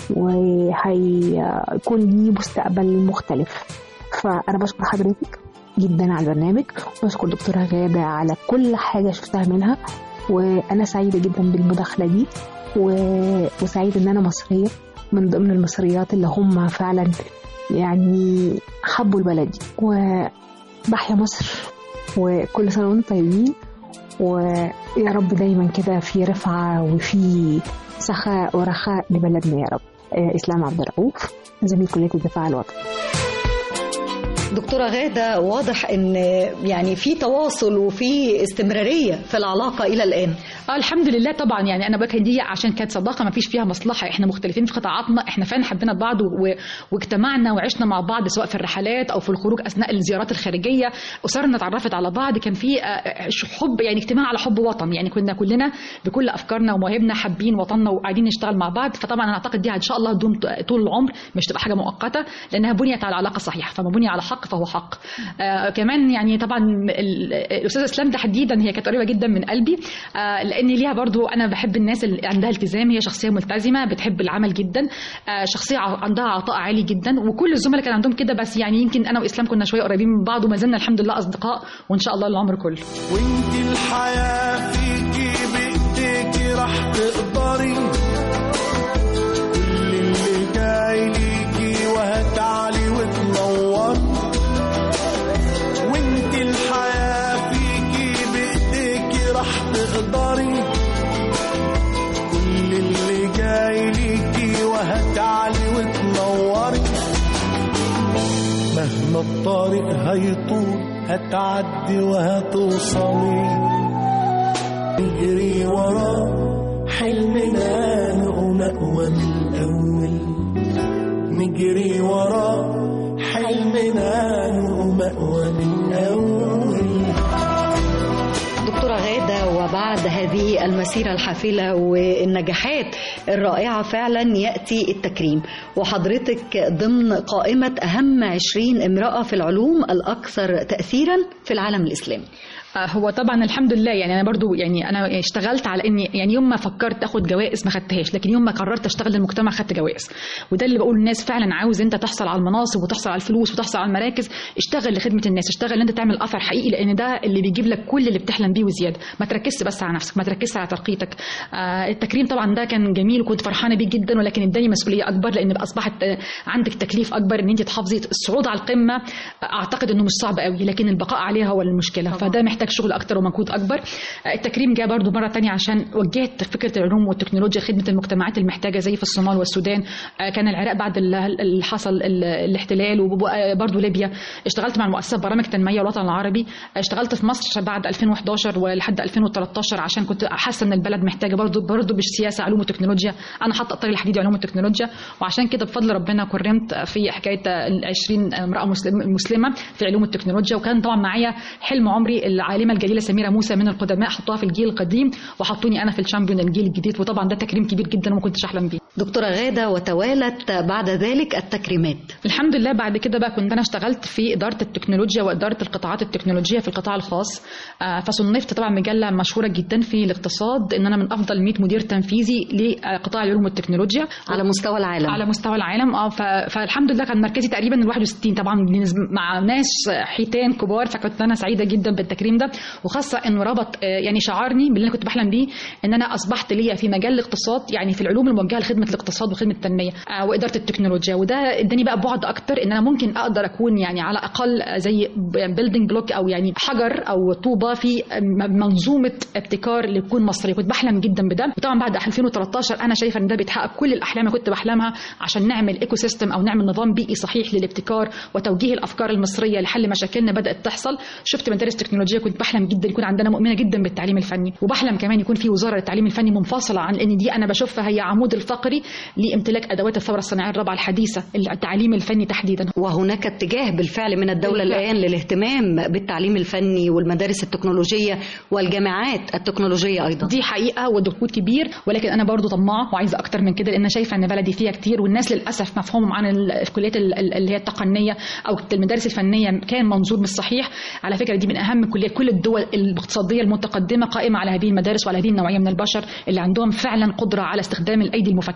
وهيكون ليه مستقبل مختلف. فأنا بشكر حضرتك جدا على البرنامج، وبشكر دكتورة غادة على كل حاجة شفتها منها، وأنا سعيدة جدا بالمداخلة دي، وسعيدة إن أنا مصرية من ضمن المصريات اللي هم فعلا يعني حبوا البلد دي. وبحيا مصر، وكل سنة وانتم طيبين، ويا رب دايما كده في رفعة وفي سخاء ورخاء لبلدنا يا رب. إسلام عبد الرؤوف، زميل كلية الدفاع الوطني. دكتورة غادة، واضح ان يعني في تواصل وفي استمرارية في العلاقة إلى الآن. اه الحمد لله طبعا. يعني انا بقى دي عشان كانت صداقه ما فيش فيها مصلحه، احنا مختلفين في قطاعاتنا، احنا فعلا حبينا بعض و... واجتمعنا وعشنا مع بعض سواء في الرحلات او في الخروج اثناء الزيارات الخارجيه، اسرنا اتعرفت على بعض، كان في حب يعني اجتماع على حب وطن، يعني كنا كلنا بكل افكارنا ومواهبنا حابين وطننا وقاعدين نشتغل مع بعض. فطبعا انا اعتقد دي ان شاء الله هتدوم طول العمر، مش تبقى حاجه مؤقته، لانها بنيت على علاقه صحيحه، فما بني على حق فهو حق. آه كمان يعني طبعا الاستاذه اسلام تحديدا هي كانت قريبه جدا من قلبي، آه لان ليها برضو انا بحب الناس اللي عندها التزام، هي شخصيه ملتزمه بتحب العمل جدا، آه شخصيه عندها عطاء عالي جدا، وكل الزملاء كان عندهم كده، بس يعني يمكن انا واسلام كنا شويه قريبين من بعض وما زلنا الحمد لله اصدقاء، وان شاء الله العمر كله. وانت الحياه فيكي بايديكي راح تقدري كل اللي جاي ليكي وهتعلي وتنور، وانت الحياه فيكي بايديكي راح تقدري كل اللي جاي ليكي وهتعلي وتنوري، مهما الطريق هيطول هتعدي وهتوصلي، نجري ورا حلمنا نقوم أقوى من الأول، نجري ورا حلمنا نقوم أقوى من الأول. دكتورة غادة، وبعد هذه المسيرة الحافلة والنجاحات الرائعة فعلا يأتي التكريم، وحضرتك ضمن قائمة أهم عشرين امرأة في العلوم الأكثر تأثيرا في العالم الإسلامي. هو طبعا الحمد لله، يعني انا برضو يعني انا اشتغلت على اني يعني يوم ما فكرت اخد جوائز ما خدتهاش، لكن يوم ما قررت اشتغل للمجتمع خدت جوائز. وده اللي بقول للناس، فعلا عاوز انت تحصل على المناصب وتحصل على الفلوس وتحصل على المراكز، اشتغل لخدمه الناس، اشتغل انت تعمل اثر حقيقي، لان ده اللي بيجيب لك كل اللي بتحلم بيه وزياده. ما تركزش بس على نفسك، ما تركزش على ترقيتك. آه التكريم طبعا ده كان جميل وكنت فرحانه بيه جدا، ولكن اداني مسؤوليه اكبر، لان اصبحت عندك تكليف اكبر ان انت تحافظي. الصعود على القمه اعتقد انه مش صعب قوي، لكن البقاء عليها هو المشكله، فده محتاج شغل اكتر ومجهود اكبر. التكريم جاء برضو مره تانية عشان وجهت فكره العلوم والتكنولوجيا خدمه المجتمعات المحتاجه زي في الصومال والسودان، كان العراق بعد اللي حصل الاحتلال، وبرضو ليبيا. اشتغلت مع المؤسسه برامج تنميه الوطن العربي، اشتغلت في مصر بعد ألفين وإحداشر ولحد ألفين وثلاثة عشر عشان كنت حاسه ان البلد محتاجه برضو برضو بالسياسه علوم وتكنولوجيا. انا حاطه الطريق الحديدي علوم وتكنولوجيا، وعشان كده بفضل ربنا كرمت في حكايه عشرين امراه مسلمه في علوم التكنولوجيا. وكان طبعا معايا حلم عمري العالمه الجليله سميره موسى من القدماء، حطوها في الجيل القديم وحطوني انا في الشامبيون الجيل الجديد، وطبعا ده تكريم كبير جدا وما كنتش احلم بيه. دكتوره غاده، وتوالت بعد ذلك التكريمات الحمد لله. بعد كده بقى كنت انا اشتغلت في اداره التكنولوجيا واداره القطاعات التكنولوجيه في القطاع الخاص، فصنفت طبعا مجله مشهوره جدا في الاقتصاد ان انا من افضل مئة مدير تنفيذي لقطاع العلوم والتكنولوجيا على مستوى العالم. على مستوى العالم اه فالحمد لله كان مركزي تقريبا ال واحد وستين، طبعا مع ناس حيتان كبار، فكنت انا سعيده جدا بالتكريم ده، وخاصه انه ربط يعني شعارني باللي انا كنت بحلم بيه، ان انا اصبحت ليا في مجال الاقتصاد، يعني في العلوم الموجهه لخدمه الاقتصاد وخدمه التنميه واداره التكنولوجيا. وده اداني بقى بعد اكتر ان انا ممكن اقدر اكون يعني على اقل زي بيلدينج بلوك او يعني حجر او طوبه في منظومه ابتكار اللي تكون مصريه. كنت بحلم جدا بده، وطبعا بعد ألفين وثلاثة عشر انا شايفه ان ده بيتحقق كل الاحلام اللي كنت بحلمها عشان نعمل ايكو سيستم او نعمل نظام بيئي صحيح للابتكار وتوجيه الافكار المصريه لحل مشاكلنا بدات تحصل. شفت مدارس تكنولوجيا، كنت بحلم جدا يكون عندنا مؤمنه جدا بالتعليم الفني، وبحلم كمان يكون في وزاره للتعليم الفني منفصله عن ان دي انا بشوفها هي عمود الفقري لامتلاك ادوات الثوره الصناعيه الرابعه الحديثه، التعليم الفني تحديدا. وهناك اتجاه بالفعل من الدوله بالفعل. الان للاهتمام بالتعليم الفني والمدارس التكنولوجيه والجامعات التكنولوجيه ايضا. دي حقيقه ودكتور كبير، ولكن انا برضو طماعه وعايزه اكتر من كده، لان شايفه ان بلدي فيها كتير، والناس للاسف مفهومهم عن الكليات اللي هي التقنيه او المدارس الفنيه كان منظور مش صحيح. على فكره دي من اهم الكليات، كل الدول الاقتصاديه المتقدمه قائمه على هذه المدارس وعلى هذه النوعيه من البشر اللي عندهم فعلا قدره على استخدام الايدي المفكره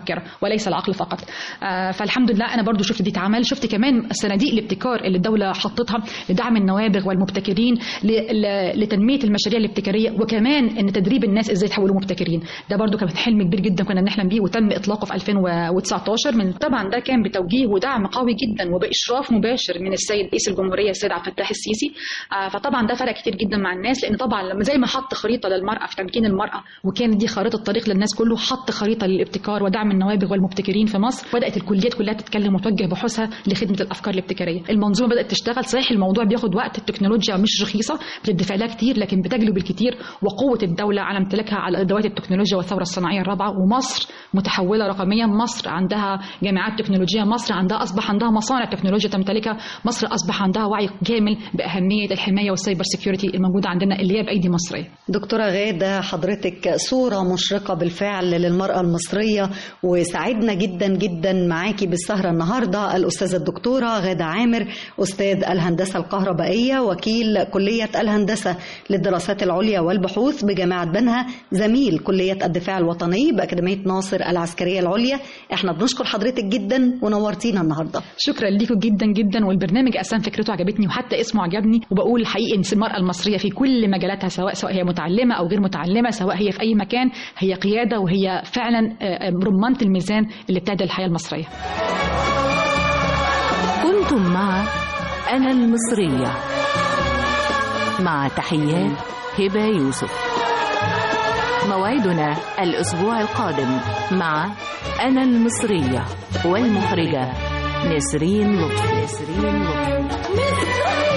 الذاكره وليس العقل فقط. آه فالحمد لله انا برضو شفت دي اتعمل، شفت كمان صناديق الابتكار اللي الدوله حطتها لدعم النوابغ والمبتكرين، لتنميه المشاريع الابتكاريه، وكمان ان تدريب الناس ازاي يتحولوا مبتكرين. ده برضو كان حلم كبير جدا كنا بنحلم بيه، وتم اطلاقه في ألفين وتسعتاشر. من طبعا ده كان بتوجيه ودعم قوي جدا وباشراف مباشر من السيد رئيس الجمهوريه السيد عبد الفتاح السيسي. آه فطبعا ده فرق كتير جدا مع الناس، لان طبعا لما زي ما حط خريطه للمراه في تمكين المراه وكانت دي خريطه الطريق للناس كله، حط خريطه للابتكار ودعم النوابغ والمبتكرين في مصر. بدات الكليات كلها تتكلم وتوجه بحوثها لخدمه الافكار الابتكاريه. المنظومه بدات تشتغل. صحيح الموضوع بياخد وقت، التكنولوجيا مش رخيصه بتدفع لها كتير، لكن بتجلب الكتير، وقوه الدوله على امتلاكها على ادوات التكنولوجيا والثوره الصناعيه الرابعه. ومصر متحوله رقميا، مصر عندها جامعات تكنولوجيه، مصر عندها اصبح عندها مصانع تكنولوجيا تمتلكها، مصر اصبح عندها وعي كامل باهميه الحمايه والسايبر سيكيورتي الموجوده عندنا اللي هي بايدي مصريه. دكتوره غاده، حضرتك صوره مشرقه بالفعل للمراه المصريه، وسعدنا جدا جدا معاكي بالسهره النهارده الاستاذه الدكتوره غاده عامر، استاذ الهندسه الكهربائيه، وكيل كليه الهندسه للدراسات العليا والبحوث بجامعه بنها، زميل كليه الدفاع الوطني باكاديميه ناصر العسكريه العليا. احنا بنشكر حضرتك جدا ونورتينا النهارده. شكرا ليكم جدا جدا، والبرنامج اصلا فكرته عجبتني وحتى اسمه عجبني، وبقول حقيقي ان المراه المصريه في كل مجالاتها، سواء سواء هي متعلمه او غير متعلمه، سواء هي في اي مكان، هي قياده، وهي فعلا رمانه الميزان اللي بتعدل الحياه المصريه. كنتم مع أنا المصرية، مع تحيات هبة يوسف. موعدنا الأسبوع القادم مع أنا المصرية، والمخرجة نسرين لطفي.